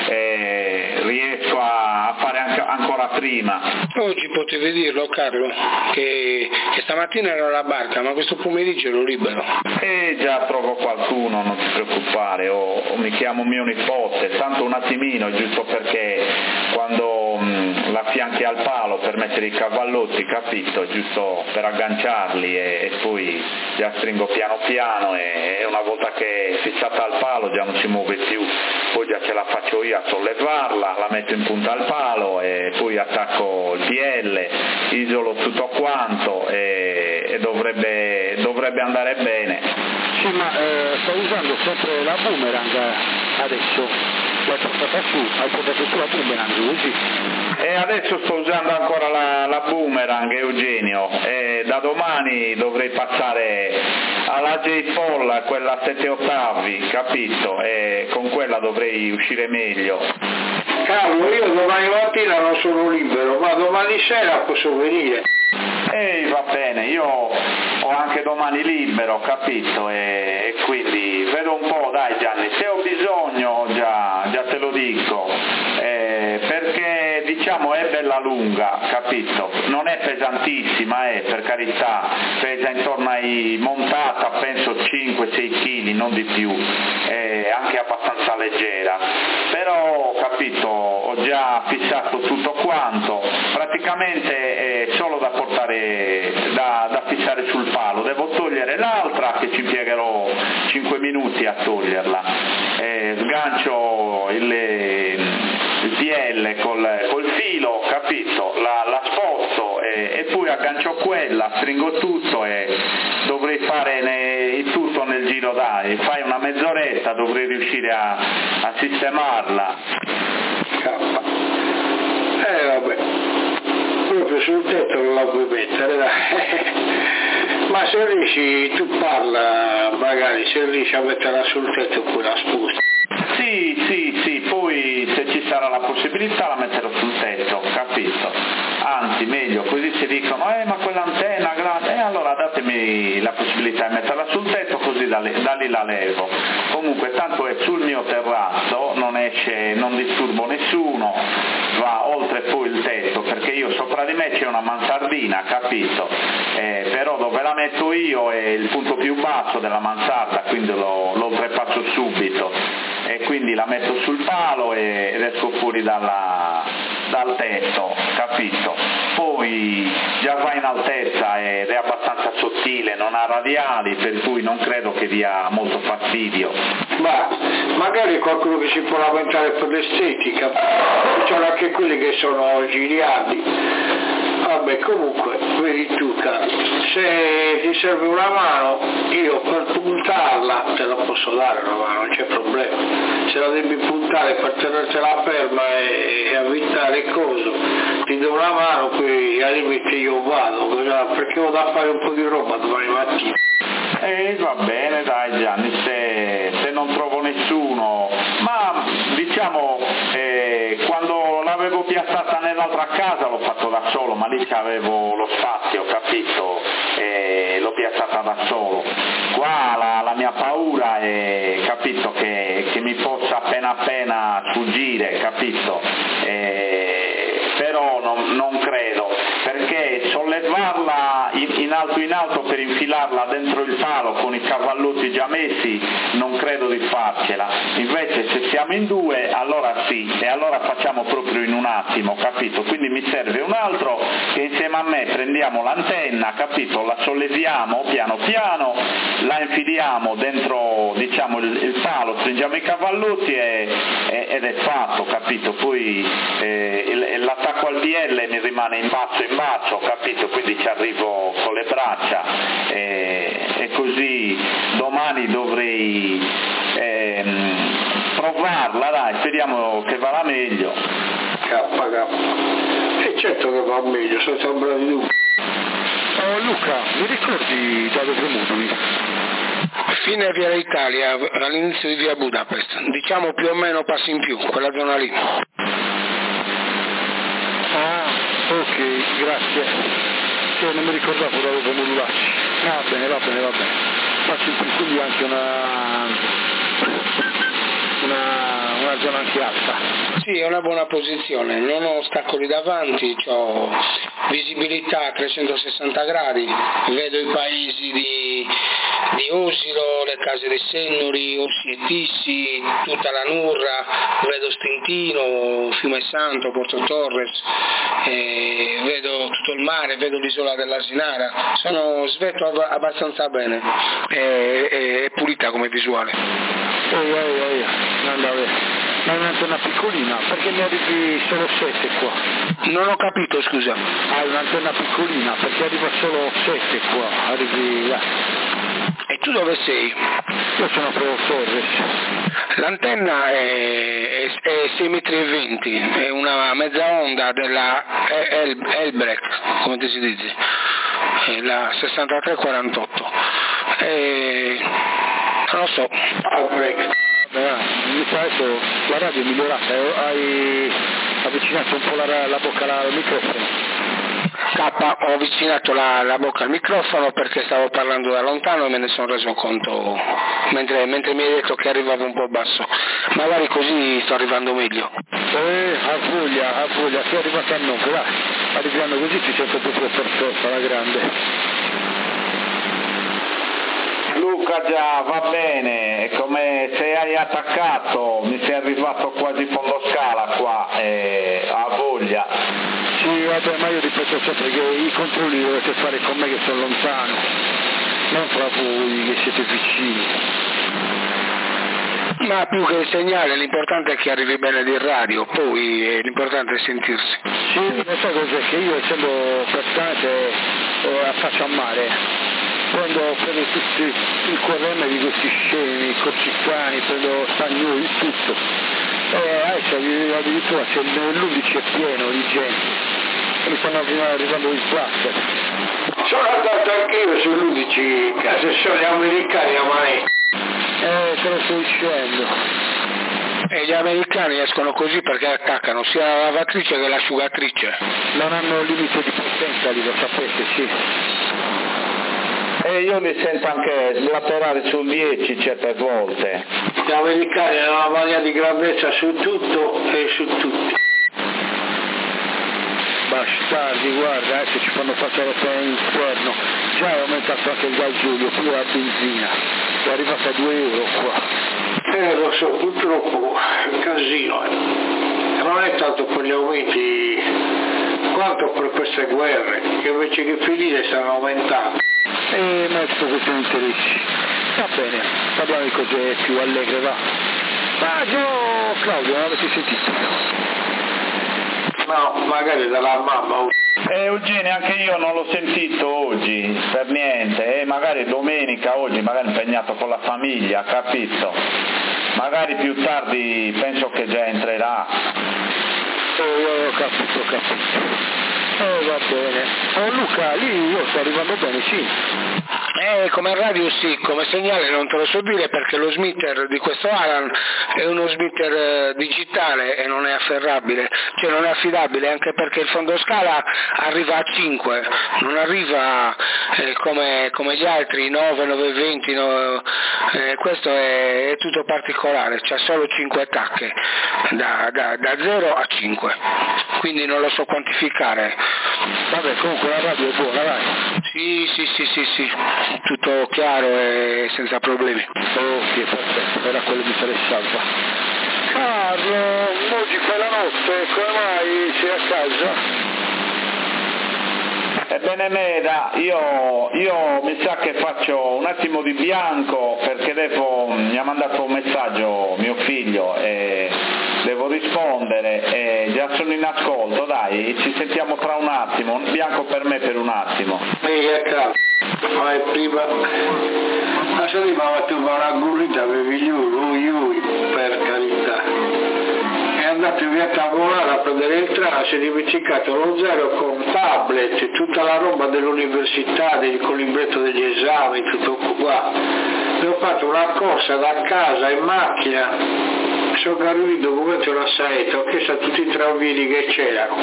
Speaker 3: Eh, riesco a fare anche, ancora prima.
Speaker 2: Oggi potevi dirlo Carlo, che, che stamattina ero alla barca, ma questo pomeriggio ero libero.
Speaker 3: E già trovo qualcuno, non ti preoccupare, o, o mi chiamo mio nipote, tanto un attimino, giusto perché quando mh, la fianchi al palo per mettere i cavallotti, capito, giusto per agganciarli e, e poi la stringo piano piano e, e una volta che è fissata al palo già non si muove più, poi già ce la faccio io a sollevarla, la metto in punta al palo e poi attacco il P L, isolo tutto quanto e, e dovrebbe, dovrebbe andare bene.
Speaker 6: Sì, ma eh, sto usando sempre la boomerang adesso, l'ho portata su, hai portato su la boomerang, così.
Speaker 3: E adesso sto usando ancora la, la boomerang, Eugenio, e da domani dovrei passare alla J-Paul, quella a sette ottavi, capito? E con quella dovrei uscire meglio.
Speaker 4: Carlo, io domani mattina non sono libero, ma domani sera posso venire.
Speaker 3: Ehi, va bene, io ho anche domani libero, capito? E, e quindi vedo un po', dai Gianni, se ho bisogno già, già te lo dico, eh, perché diciamo è bella lunga, capito? Non è pesantissima, eh, per carità, pesa intorno ai, montata penso cinque sei chili, non di più, è anche abbastanza leggera, però capito, ho già fissato tutto quanto, praticamente è solo da portare Da, da fissare sul palo, devo togliere l'altra che ci impiegherò cinque minuti a toglierla, eh, sgancio il, il P L col, col filo, capito, la, la sposto e, e poi aggancio quella, stringo tutto e dovrei fare ne, il tutto nel giro, dai, fai una mezz'oretta, dovrei riuscire a, a sistemarla.
Speaker 4: Eh vabbè, proprio sul tetto non la puoi mettere, dai. Ma se riesci, tu parla, magari se riesci a metterla sul tetto poi la sposti.
Speaker 3: Sì, sì, sì, poi se ci sarà la possibilità la metterò sul tetto, capito? Anzi, meglio, così si dicono, eh ma quell'antenna grande, e eh, allora datemi la possibilità di metterla sul tetto così da, le, da lì la levo. Comunque tanto è sul mio terrazzo, non esce, non disturbo nessuno, va oltre poi il tetto, perché io sopra di me c'è una mansardina, capito? Eh, però dove la metto io è il punto più basso della mansarda, quindi lo, lo oltrepasso subito. e quindi la metto sul palo e, ed esco fuori dalla, dal tetto, capito? Poi già va in altezza ed è abbastanza sottile, non ha radiali, per cui non credo che dia molto fastidio.
Speaker 4: Ma magari qualcuno che si può lamentare per l'estetica, ci sono anche quelli che sono giriati. Vabbè, comunque, vedi tu, caro, se ti serve una mano, io per puntarla te la posso dare una mano, non c'è problema. Se la devi puntare per tenertela ferma e, e avvitare il coso, ti do una mano, poi al limite io vado, perché ho da fare un po' di roba domani mattina.
Speaker 3: Eh, va bene, dai Gianni, se, se non trovo nessuno, ma diciamo eh, quando l'avevo piazzata nell'altra casa l'ho fatto da solo, ma lì c'avevo lo spazio, capito, e l'ho piazzata da solo. Qua la, la mia paura è, capito, che, che mi possa appena appena sfuggire, capito, e, però non, non credo, perché sollevarla in, in alto in alto per infilarla dentro il palo con i cavallucci già messi non credo di farcela, invece se siamo in due allora sì, e allora facciamo proprio in un attimo, capito, quindi mi serve un altro che insieme a me prendiamo l'antenna, capito, la solleviamo piano piano, la infiliamo dentro, diciamo, il, il palo, stringiamo i cavallucci e, e, ed è fatto, capito, poi eh, il, l'attacco al D L mi rimane in basso in basso, capito, quindi ci arrivo con le braccia e, e così domani dovrei ehm, provarla, dai, speriamo che vada meglio.
Speaker 4: K K, e certo che va meglio, senza ombra di dubbio.
Speaker 6: Oh Luca, mi ricordi da dove moduli?
Speaker 2: Fine Via Italia, all'inizio di Via Budapest, diciamo più o meno passi in più, quella zona lì.
Speaker 6: Ah, ok, grazie. Che non mi ricordavo da dove modularci. Va bene, va bene, va bene. Passi in più, quindi anche una, una, una zona anche alta.
Speaker 2: Sì, è una buona posizione, non ho ostacoli davanti, ho visibilità a trecentosessanta gradi, vedo i paesi di, di Osilo, le case dei Sennori, Ossi e Tissi, tutta la Nurra, vedo Stintino, Fiume Santo, Porto Torres, eh, vedo tutto il mare, vedo l'isola dell'Asinara, sono svetto ab- abbastanza bene, è, è, è pulita come visuale.
Speaker 6: Oh, oh, oh, non la ma è un'antenna piccolina, perché ne arrivi solo sette qua?
Speaker 2: Non ho capito, scusa.
Speaker 6: Ah, è un'antenna piccolina, perché arriva solo sette qua, arrivi là.
Speaker 2: E tu dove sei?
Speaker 6: Io sono a Porto Torres.
Speaker 2: L'antenna è, è, è sei metri e venti, è una mezza onda della El, Elbrecht, come ti si dice, è la sessantatré quarantotto. E non lo so.
Speaker 6: Elbrecht. Eh, mi sa adesso la radio è migliorata, hai avvicinato un po' la, la bocca al microfono.
Speaker 2: K, ho avvicinato la, la bocca al microfono perché stavo parlando da lontano e me ne sono reso conto mentre, mentre mi hai detto che arrivavo un po' basso. Magari così sto arrivando meglio.
Speaker 6: Eh, a voglia, a voglia, sei arrivato a noi, dai, arrivando così ti sento proprio perfetta, la grande.
Speaker 3: Luca, già va bene, come se hai attaccato, mi sei arrivato quasi fondo scala qua, eh, a voglia.
Speaker 6: Sì, vabbè, ma io ripeto sempre che i controlli dovete fare con me che sono lontano, non fra voi che siete vicini.
Speaker 2: Ma più che il segnale, l'importante è che arrivi bene di radio, poi eh, l'importante è sentirsi.
Speaker 6: Sì, lo sai cos'è? Che io essendo praticamente eh, a faccia a mare, prendo, prendo tutti il Q R M di questi scemi, corsicani, prendo spagnoli, tutto. E adesso addirittura se l'undici è pieno di gente, e mi stanno arrivando i cluster.
Speaker 4: Sono andato anch'io sull'undici, se sono gli americani a Mani.
Speaker 6: Eh, te lo sto dicendo.
Speaker 2: E gli americani escono così perché attaccano sia la lavatrice che l'asciugatrice.
Speaker 6: Non hanno limite di potenza lì, lo sapete, sì.
Speaker 3: E io li sento anche slatterare sul dieci certe volte.
Speaker 4: Gli americani hanno una mania di grandezza su tutto e su tutti.
Speaker 6: Bastardi, guarda, adesso ci fanno passare per l'inferno. Già è aumentato anche il gasolio, più la benzina. È arrivata a due euro qua.
Speaker 4: Eh, lo so, purtroppo è casino, eh. Non è tanto per gli aumenti quanto per queste guerre, che invece che finire stanno aumentando.
Speaker 6: E ma è tutto questione di interessi. Va bene, parliamo di cose più allegre, va. Radio Claudio, non avete sentito?
Speaker 4: No, magari dalla mamma.
Speaker 3: Eh, Eugenio, anche io non l'ho sentito oggi, per niente, e magari domenica oggi, magari impegnato con la famiglia, capito? Magari più tardi penso che già entrerà.
Speaker 6: Eh, ho capito, ho capito. Eh, va bene. Oh Luca, lì io sto arrivando bene, sì.
Speaker 2: Eh, come radio sì, come segnale non te lo so dire perché lo smitter di questo Alan è uno smitter eh, digitale e non è afferrabile, cioè non è affidabile, anche perché il fondo scala arriva a cinque, non arriva eh, come, come gli altri nove, nove venti, no, eh, questo è, è tutto particolare, c'ha solo cinque tacche, da, da, da zero a cinque, quindi non lo so quantificare.
Speaker 6: Vabbè, comunque la radio è buona, dai.
Speaker 2: Sì, sì, sì, sì, sì, tutto chiaro e senza problemi.
Speaker 6: Ok, perfetto, era quello che mi interessava. Carlo, oggi fai la notte, come mai sei a casa?
Speaker 3: Ebbene Meda, io, io mi sa che faccio un attimo di bianco perché devo, mi ha mandato un messaggio mio figlio e devo rispondere e già sono in ascolto, dai, ci sentiamo tra un attimo, un bianco per me per un attimo.
Speaker 4: Ehi, ecco, ma è prima, ma se prima ha fatto una gurrita per lui, lui, per carità. È andato via a tavolare a prendere il treno, si è dimenticato lo zero con tablet, tutta la roba dell'università, del, con il libretto degli esami, tutto qua. E ho fatto una corsa da casa in macchina, sono arrivato i documenti alla saetta, ho chiesto a tutti i tranvini che c'erano.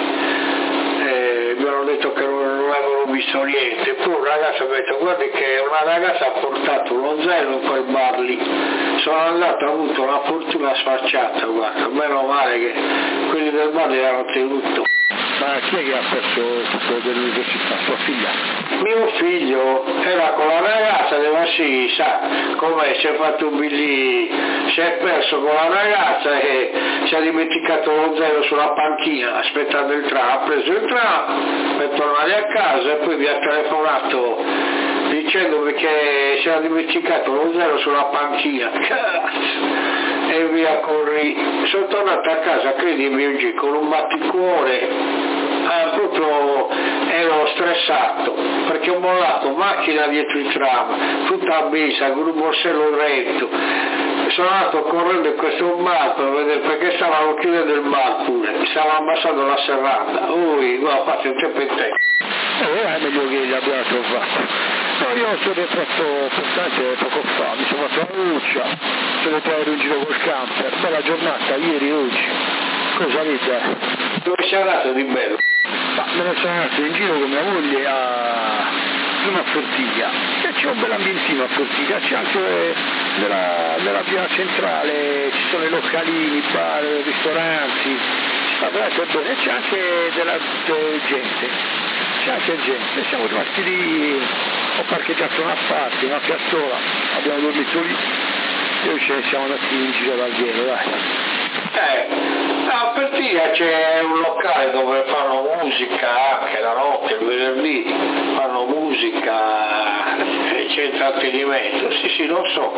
Speaker 4: Eh, mi hanno detto che non, non avevano visto niente, poi un ragazzo mi ha detto guardi che una ragazza ha portato lo zaino in quel bar lì, sono andato, ho avuto una fortuna sfacciata, guarda, meno male che quelli del bar li hanno tenuto.
Speaker 6: Ma chi è che ha perso tutto dell'università? Sua figlia?
Speaker 4: Mio figlio era con la ragazza, ma sì, sa come si è fatto un biglì, si è perso con la ragazza e si è dimenticato lo zero sulla panchina aspettando il tram, ha preso il tram per tornare a casa e poi mi ha telefonato dicendomi che si era dimenticato lo zero sulla panchina, cazzo! E via corri, sono tornato a casa, credimi oggi, con un batticuore, eh, proprio ero stressato, perché ho mollato macchina dietro il tram, tutta a bisa, con un borsello retto, sono andato correndo in questo bar per vedere, perché stavano chiudendo il bar pure, stavano abbassando la serrata, ui, guarda, fate un tempo in tempo.
Speaker 6: Eh, è meglio che li abbia trovato. No, io sono entrato portante poco fa, mi sono fatto una luccia, sono entrato in giro col camper, bella giornata, ieri e oggi. Cosa vede?
Speaker 4: Dove sei andato di bello?
Speaker 6: Ma me ne sono andato in giro con mia moglie a prima a Fortiglia, e c'è un bel ambientino a Fortiglia, c'è anche nella, nella via centrale, ci sono i localini, bar, ristoranti, ci sta veramente bene, c'è anche della de gente, c'è anche gente, siamo rimasti lì, ho parcheggiato una parte, una piazzola, abbiamo dormito lì e poi ce ne siamo andati in giro dal Viero, dai.
Speaker 4: Eh, a Pertiga c'è un locale dove fanno musica anche la notte, il venerdì, fanno musica e c'è intrattenimento, sì sì lo so.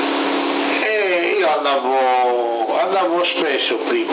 Speaker 4: E io andavo, andavo spesso prima.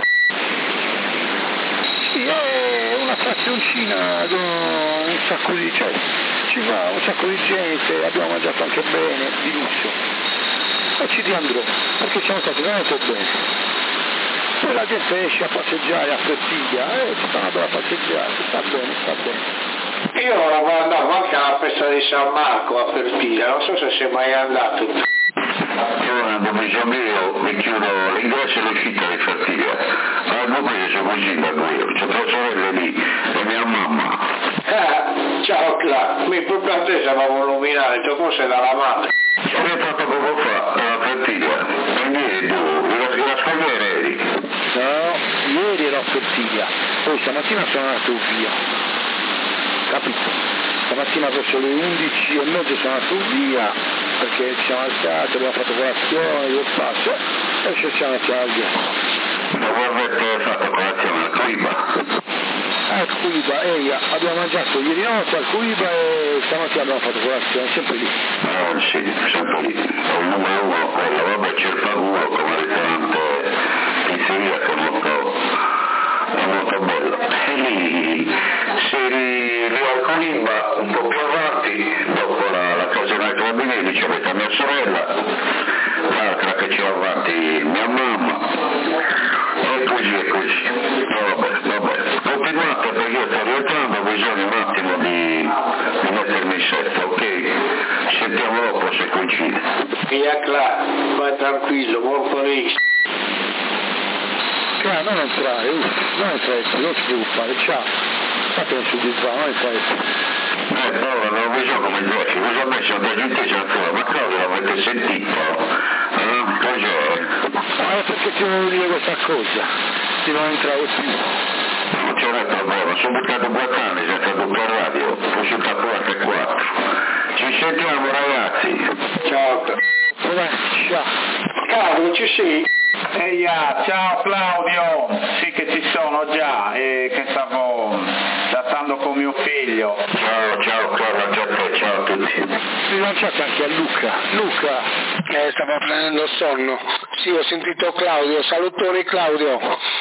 Speaker 6: Sì, è una frazioncina con un sacco di, cioè, ci va un sacco di gente, abbiamo mangiato anche bene, di lusso. E ci riandrò, perché siamo stati veramente bene. Poi la gente esce a passeggiare a Fertiglia, eh, ci fa una bella passeggiata, sta bene, sta bene.
Speaker 4: Io andavo anche alla festa di San Marco a Fertiglia, non so se sei mai andato.
Speaker 1: Io nel mio mi chiudo l'ingresso e l'uscita di Fertiglia, ma non preso così da due, c'è tre sorelle lì e mia mamma.
Speaker 4: Eh, ciao Cla, mi proprio a te siamo nominati, tu forse dalla madre.
Speaker 1: Sono entrato poco fa alla Fertiglia, e niente, tu, la scogliera eri?
Speaker 6: No, ieri ero a Fertiglia, poi stamattina sono andato via, capito? Stamattina verso le undici e mezza sono andato via, perché ci siamo alzati, abbiamo fatto colazione, io passo, e cerchiamo salvia.
Speaker 1: Ma voi avete fatto colazione al Cuiba?
Speaker 6: Al Cuiba, ehi, abbiamo mangiato ieri notte al Cuiba e stamattina abbiamo fatto colazione, sempre lì.
Speaker 1: Ah sì, sempre lì. È un numero uno quello, vabbè c'è il Fagulo come ristorante pizzeria che è molto, è molto bello. E lì, se lì, lì al Cuiba, un po' più avanti, dopo la, la casa dei carabinieri, c'è questa mia sorella, l'altra che c'è avanti mia mamma, e così e così. No, vabbè, vabbè. Continuate perché io sto rientrando, ho bisogno un attimo di, di mettermi in setta, ok? Sentiamo dopo se coincide.
Speaker 4: Via Cla, vai tranquillo, buon pomeriggio.
Speaker 6: Cla, non entrare, uff, non entrare, non si preoccupare, ciao. Fatemi su di qua, non entrare.
Speaker 1: Eh, però non ho bisogno come dieci, cosa ho messo da gente ancora, ma Claudio l'avete sentito? Eh? Cos'è?
Speaker 6: Ma è perché ti volevo dire questa cosa, ti non entravo più.
Speaker 1: Non c'è un problema, sono buttato due anni senza dottor radio, ho soltanto quarantaquattro. Ci sentiamo ragazzi.
Speaker 4: Ciao.
Speaker 6: Vabbè, ciao.
Speaker 4: Carlo, ci sei?
Speaker 3: Ehi, ah, ciao Claudio, sì che ci sono già, e che stavo trattando con mio figlio.
Speaker 1: Ciao, ciao Carlo, ciao a te, ciao a tutti.
Speaker 6: Rilanciate anche a Luca. Luca,
Speaker 2: Eh, stava prendendo sonno. Sì, ho sentito Claudio, salutoni Claudio.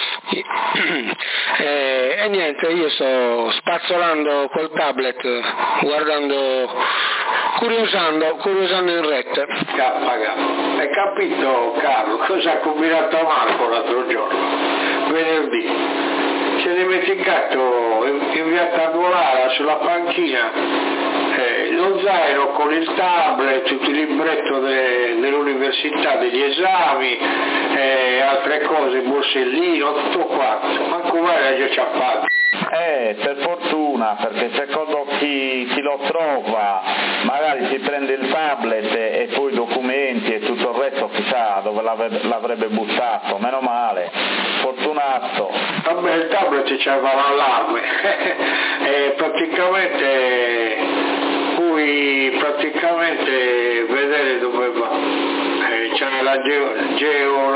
Speaker 2: E, e niente, io sto spazzolando col tablet, guardando, curiosando, curiosando in rete.
Speaker 4: K K. Hai capito Carlo cosa ha combinato Marco l'altro giorno? Venerdì. Si è dimenticato in, in via Tavolara sulla panchina eh, lo zaino con il tablet, tutto il libretto de, dell'università, degli esami, eh, altre cose, borsellino, tutto quanto. Manco mai l'ha già ciappato.
Speaker 3: Eh, per fortuna, perché secondo chi, chi lo trova magari si prende il tablet e, e poi i documenti e tutto il resto chissà dove l'avrebbe, l'avrebbe buttato, meno male, fortunato.
Speaker 4: Vabbè, il tablet c'aveva l'allarme e praticamente poi praticamente vedere dove va, eh, c'è la geo,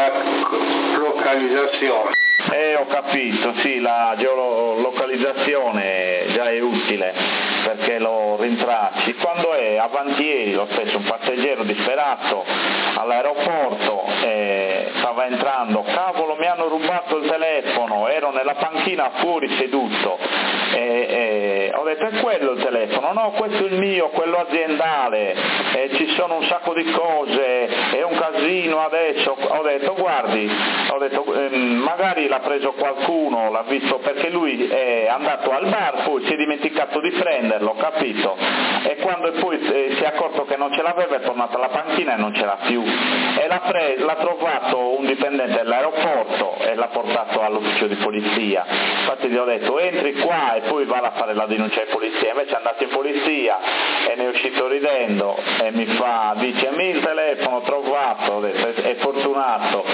Speaker 4: geolocalizzazione.
Speaker 3: Eh, ho capito, sì, la geolocalizzazione già è utile perché lo rintracci. Quando è avanti ieri lo stesso un passeggero disperato all'aeroporto eh, stava entrando, cavolo mi hanno rubato il telefono, ero nella panchina fuori seduto, eh, eh, ho detto è quello il telefono? No, questo è il mio, quello aziendale, eh, ci sono un sacco di cose, è un casino adesso, ho detto guardi, ho detto ehm, magari l'ha preso qualcuno, l'ha visto perché lui è andato al bar, poi si è dimenticato di prenderlo, capito? E quando poi eh, si è accorto che non ce l'aveva è tornato alla panchina e non ce l'ha più. E l'ha, pre- l'ha trovato un dipendente dell'aeroporto e l'ha portato all'ufficio di polizia. Infatti gli ho detto entri qua e poi va a fare la denuncia di polizia. Invece è andato in polizia e ne è uscito ridendo e mi fa, dice mi il telefono trovato, ho detto è, è fortunato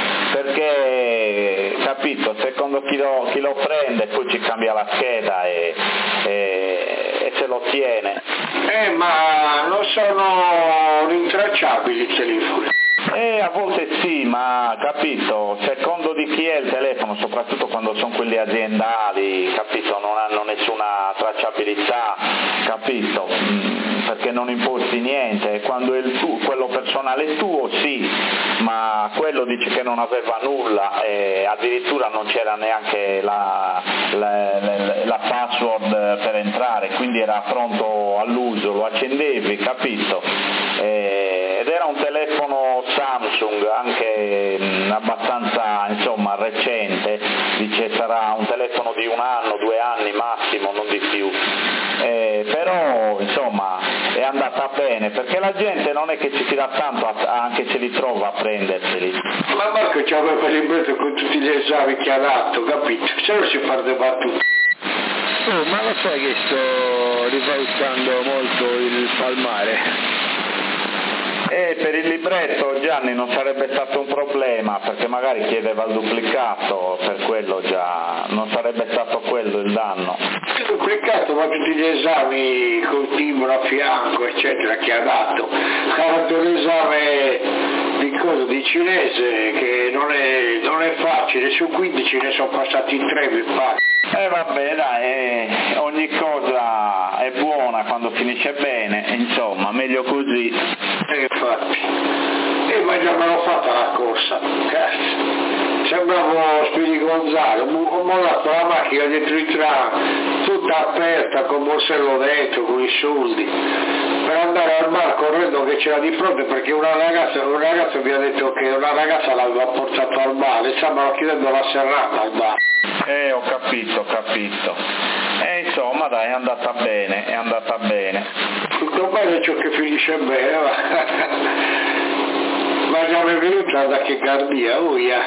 Speaker 3: perché, capito, secondo chi lo, chi lo prende poi ci cambia la scheda e, e, e se lo tiene.
Speaker 4: Eh, ma non sono rintracciabili i telefoni.
Speaker 3: Eh, a volte sì, ma capito, secondo di chi è il telefono, soprattutto quando sono quelli aziendali, capito, non hanno nessuna tracciabilità, capito, mm, perché non imposti niente, e quando è il tuo, quello personale tuo sì, ma quello dice che non aveva nulla e addirittura non c'era neanche la, la, la, la password per entrare, quindi era pronto all'uso, lo accendevi, capito, e, ed era un telefono Samsung anche mh, abbastanza insomma recente, dice sarà un telefono di un anno, due anni massimo, non di più, eh, però insomma è andata bene perché la gente non è che ci tira tanto a, anche se li trova a prenderseli.
Speaker 4: Ma Marco c'aveva il libretto con tutti gli esami che ha dato, capito? Se no si perdeva tutto.
Speaker 6: Oh, ma lo sai che sto rivalutando molto il Palmare?
Speaker 3: E per il libretto Gianni non sarebbe stato un problema perché magari chiedeva il duplicato, per quello già non sarebbe stato quello il danno.
Speaker 4: Il duplicato, ma tutti gli esami col timbro a fianco eccetera che ha dato, ha dato l'esame di cosa di cinese che non è, non è facile, su quindici ne sono passati tre mi pare.
Speaker 3: Eh vabbè dai, eh, ogni cosa è buona quando finisce bene, insomma, meglio così.
Speaker 4: E infatti, eh, ma già me l'ho fatta la corsa, cazzo, sembravo Spiri Gonzalo, ho mollato la macchina dentro il tram, tutta aperta, con borsello dentro, con i soldi, per andare al bar correndo che c'era di fronte perché una ragazza, un ragazzo mi ha detto che una ragazza l'aveva portato al bar e stavano chiedendo la serrata al bar.
Speaker 3: Eh, ho capito, ho capito. E insomma dai, è andata bene, è andata bene.
Speaker 4: Tutto bene è ciò che finisce bene, ma, ma già mi è venuta da che cardia, uia.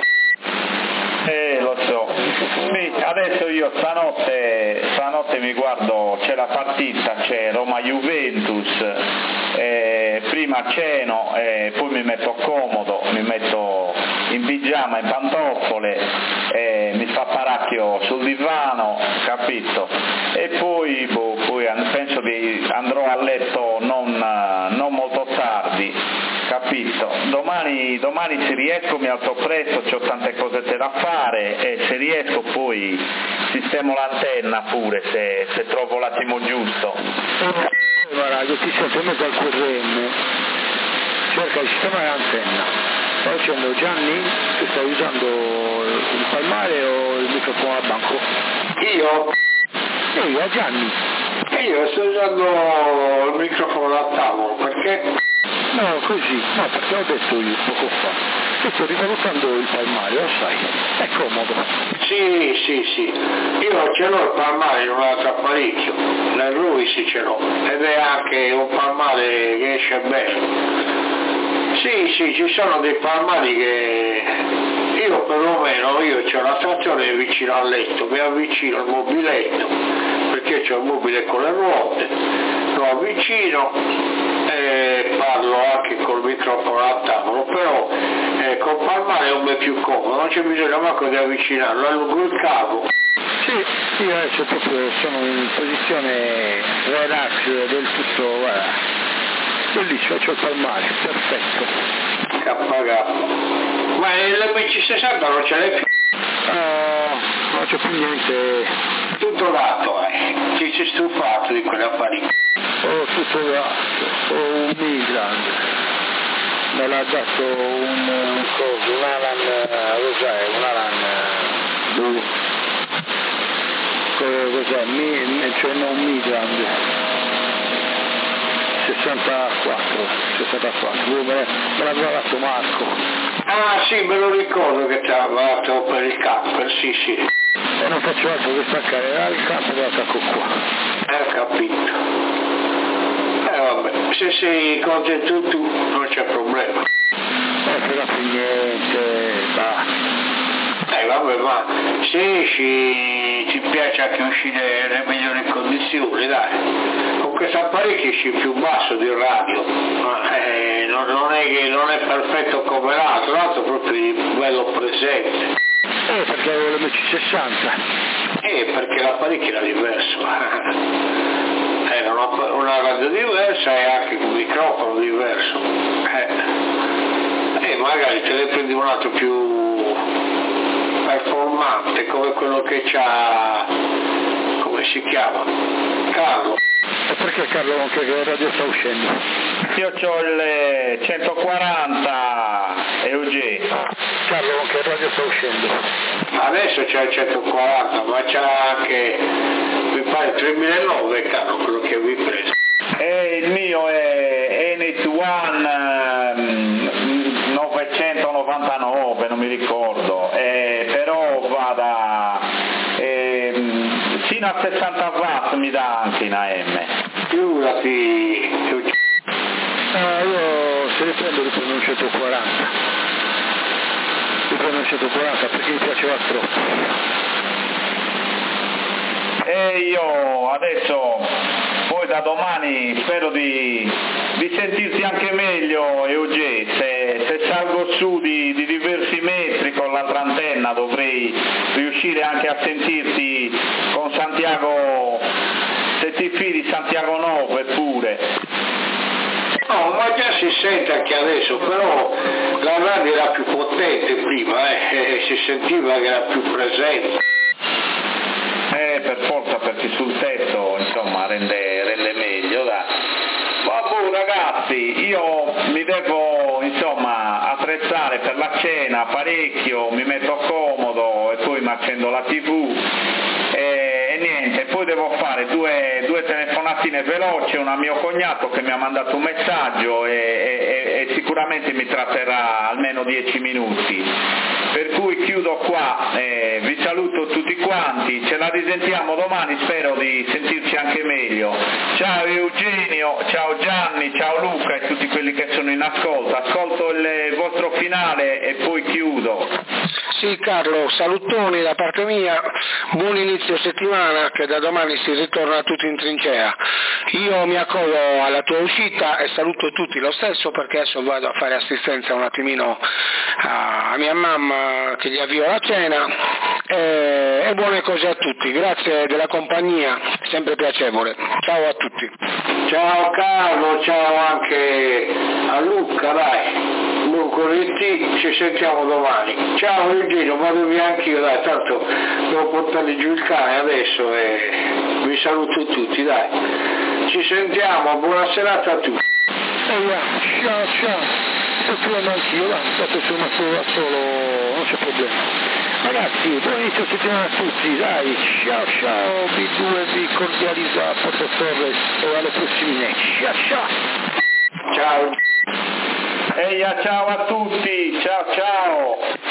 Speaker 3: Eh, lo so. Sì, adesso io stanotte, stanotte mi guardo, c'è la partita, c'è Roma-Juventus, eh, prima ceno, eh, poi mi metto comodo, mi metto in pigiama, in pantofole, eh, mi fa paracchio sul divano, capito? E poi, boh, poi penso che andrò a letto non, non molto tardi, capito? Domani, domani se riesco mi alzo presto, c'ho tante cose da fare e se riesco poi sistemo l'antenna pure se, se trovo l'attimo giusto.
Speaker 6: Guarda, che ti sento in mezzo al Q R M, cerca di sistemare l'antenna. Stavo dicendo Gianni, tu stai usando il palmare o il microfono al banco?
Speaker 4: Io?
Speaker 6: E io, Gianni.
Speaker 4: Io sto usando il microfono al tavolo, perché?
Speaker 6: No, così, no, perché ho detto io poco fa. Io sto rivalutando il palmare, lo sai, è comodo.
Speaker 4: Sì, sì, sì, io ce l'ho il palmare in un altro apparecchio, nel Ruisi ce l'ho, ed è anche un palmare che esce bene. Sì, sì, ci sono dei palmari che io perlomeno, io ho la stazione vicino al letto, mi avvicino al mobiletto, perché c'ho il mobile con le ruote, lo avvicino e parlo anche col microfono al tavolo, però eh, col palmare è un po' più comodo, non c'è bisogno manco di avvicinarlo, allungo il cavo.
Speaker 6: Sì, io adesso proprio sono in posizione relax del tutto, guarda. Bellissimo, c'ho il palmare, perfetto.
Speaker 4: K K. Ma l'M C sessanta non ce l'hai più?
Speaker 6: Uh, non c'è più niente.
Speaker 4: Tutto dato, eh. Ti sei stufato di quell'affare.
Speaker 6: Ho tutto dato, ho un Milan. Me l'ha dato un, un coso, un Alan, cos'è, un Alan blu. Cos'è, Mi, cioè non Milan. sessantaquattro, sessantaquattro, me l'aveva dato Marco.
Speaker 4: Ah sì, me lo ricordo che ti aveva dato per il camper, sì sì.
Speaker 6: E non faccio altro che staccare il camper e lo attacco qua.
Speaker 4: Eh, ho capito. Eh vabbè, se sei contento tu non c'è problema.
Speaker 6: Non frega più niente, basta.
Speaker 4: Eh vabbè, ma se esci ti piace anche uscire nelle migliori condizioni, dai. Con questo apparecchio esci più basso di radio, ma eh, non, non è che non è perfetto come l'altro, l'altro è proprio bello presente.
Speaker 6: Eh, perché avevo l'M C sessanta.
Speaker 4: Eh, perché l'apparecchio era diverso. Era una, una radio diversa e anche un microfono diverso. Eh, eh magari te ne prendi un altro più performante, come quello che c'ha, come si chiama? Carlo.
Speaker 6: E perché Carlo non che che radio sta uscendo?
Speaker 3: Io ho il centoquaranta E U G.
Speaker 6: Carlo non che radio sta uscendo?
Speaker 4: Adesso c'è il centoquaranta, ma c'ha anche, mi pare tremilanove Carlo, quello che vi preso.
Speaker 3: E il mio è N T uno novecentonovantanove, non mi ricordo, eh, però va da eh, fino a sessanta watt mi dà anche in A M.
Speaker 4: Figurati.
Speaker 6: Ah, io se riprendo riprendo un centoquaranta. Riprendo un centoquaranta perché mi piaceva troppo.
Speaker 3: E io adesso, poi da domani spero di, di sentirti anche meglio Euge, se, se salgo su di, di diversi metri con l'altra antenna dovrei riuscire anche a sentirti con Santiago, se ti fidi Santiago nove pure.
Speaker 4: No, ma già si sente anche adesso, però la radio era più potente prima, eh, e si sentiva che era più presente.
Speaker 3: Eh, per forza, perché sul tetto, insomma, rende, rende meglio, dai. Vabbè ragazzi, io mi devo, insomma, attrezzare per la cena parecchio, mi metto comodo e poi mi accendo la tivù. E, e niente, poi devo fare due, due telefonatine veloci, una a mio cognato che mi ha mandato un messaggio e, e, e sicuramente mi tratterà almeno dieci minuti. Per cui chiudo qua, eh, vi saluto tutti quanti, ce la risentiamo domani, spero di sentirci anche meglio. Ciao Eugenio, ciao Gianni, ciao Luca e tutti quelli che sono in ascolto. Ascolto il vostro finale e poi chiudo.
Speaker 2: Sì Carlo, salutoni da parte mia, buon inizio settimana, che da domani si ritorna tutti in trincea. Io mi accodo alla tua uscita e saluto tutti lo stesso, perché adesso vado a fare assistenza un attimino a mia mamma che gli avvio la cena, e, e buone cose a tutti, grazie della compagnia, sempre piacevole. Ciao a tutti.
Speaker 4: Ciao Carlo, ciao anche a Luca, dai. Buon corretti, ci sentiamo domani. Ciao Eugenio, vado via anch'io, dai, tanto devo portare giù il cane adesso e vi saluto tutti, dai. Ci sentiamo, buona serata a tutti.
Speaker 6: Eh, ciao, ciao, sto scrivendo anch'io, dai, dato sono solo, solo, non c'è problema. Ragazzi, buon inizio settimana a tutti, dai, ciao ciao, B due vi cordializza Porto Torres e alle prossime, ciao ciao.
Speaker 4: Ciao.
Speaker 3: Ehi, ciao a tutti, ciao ciao.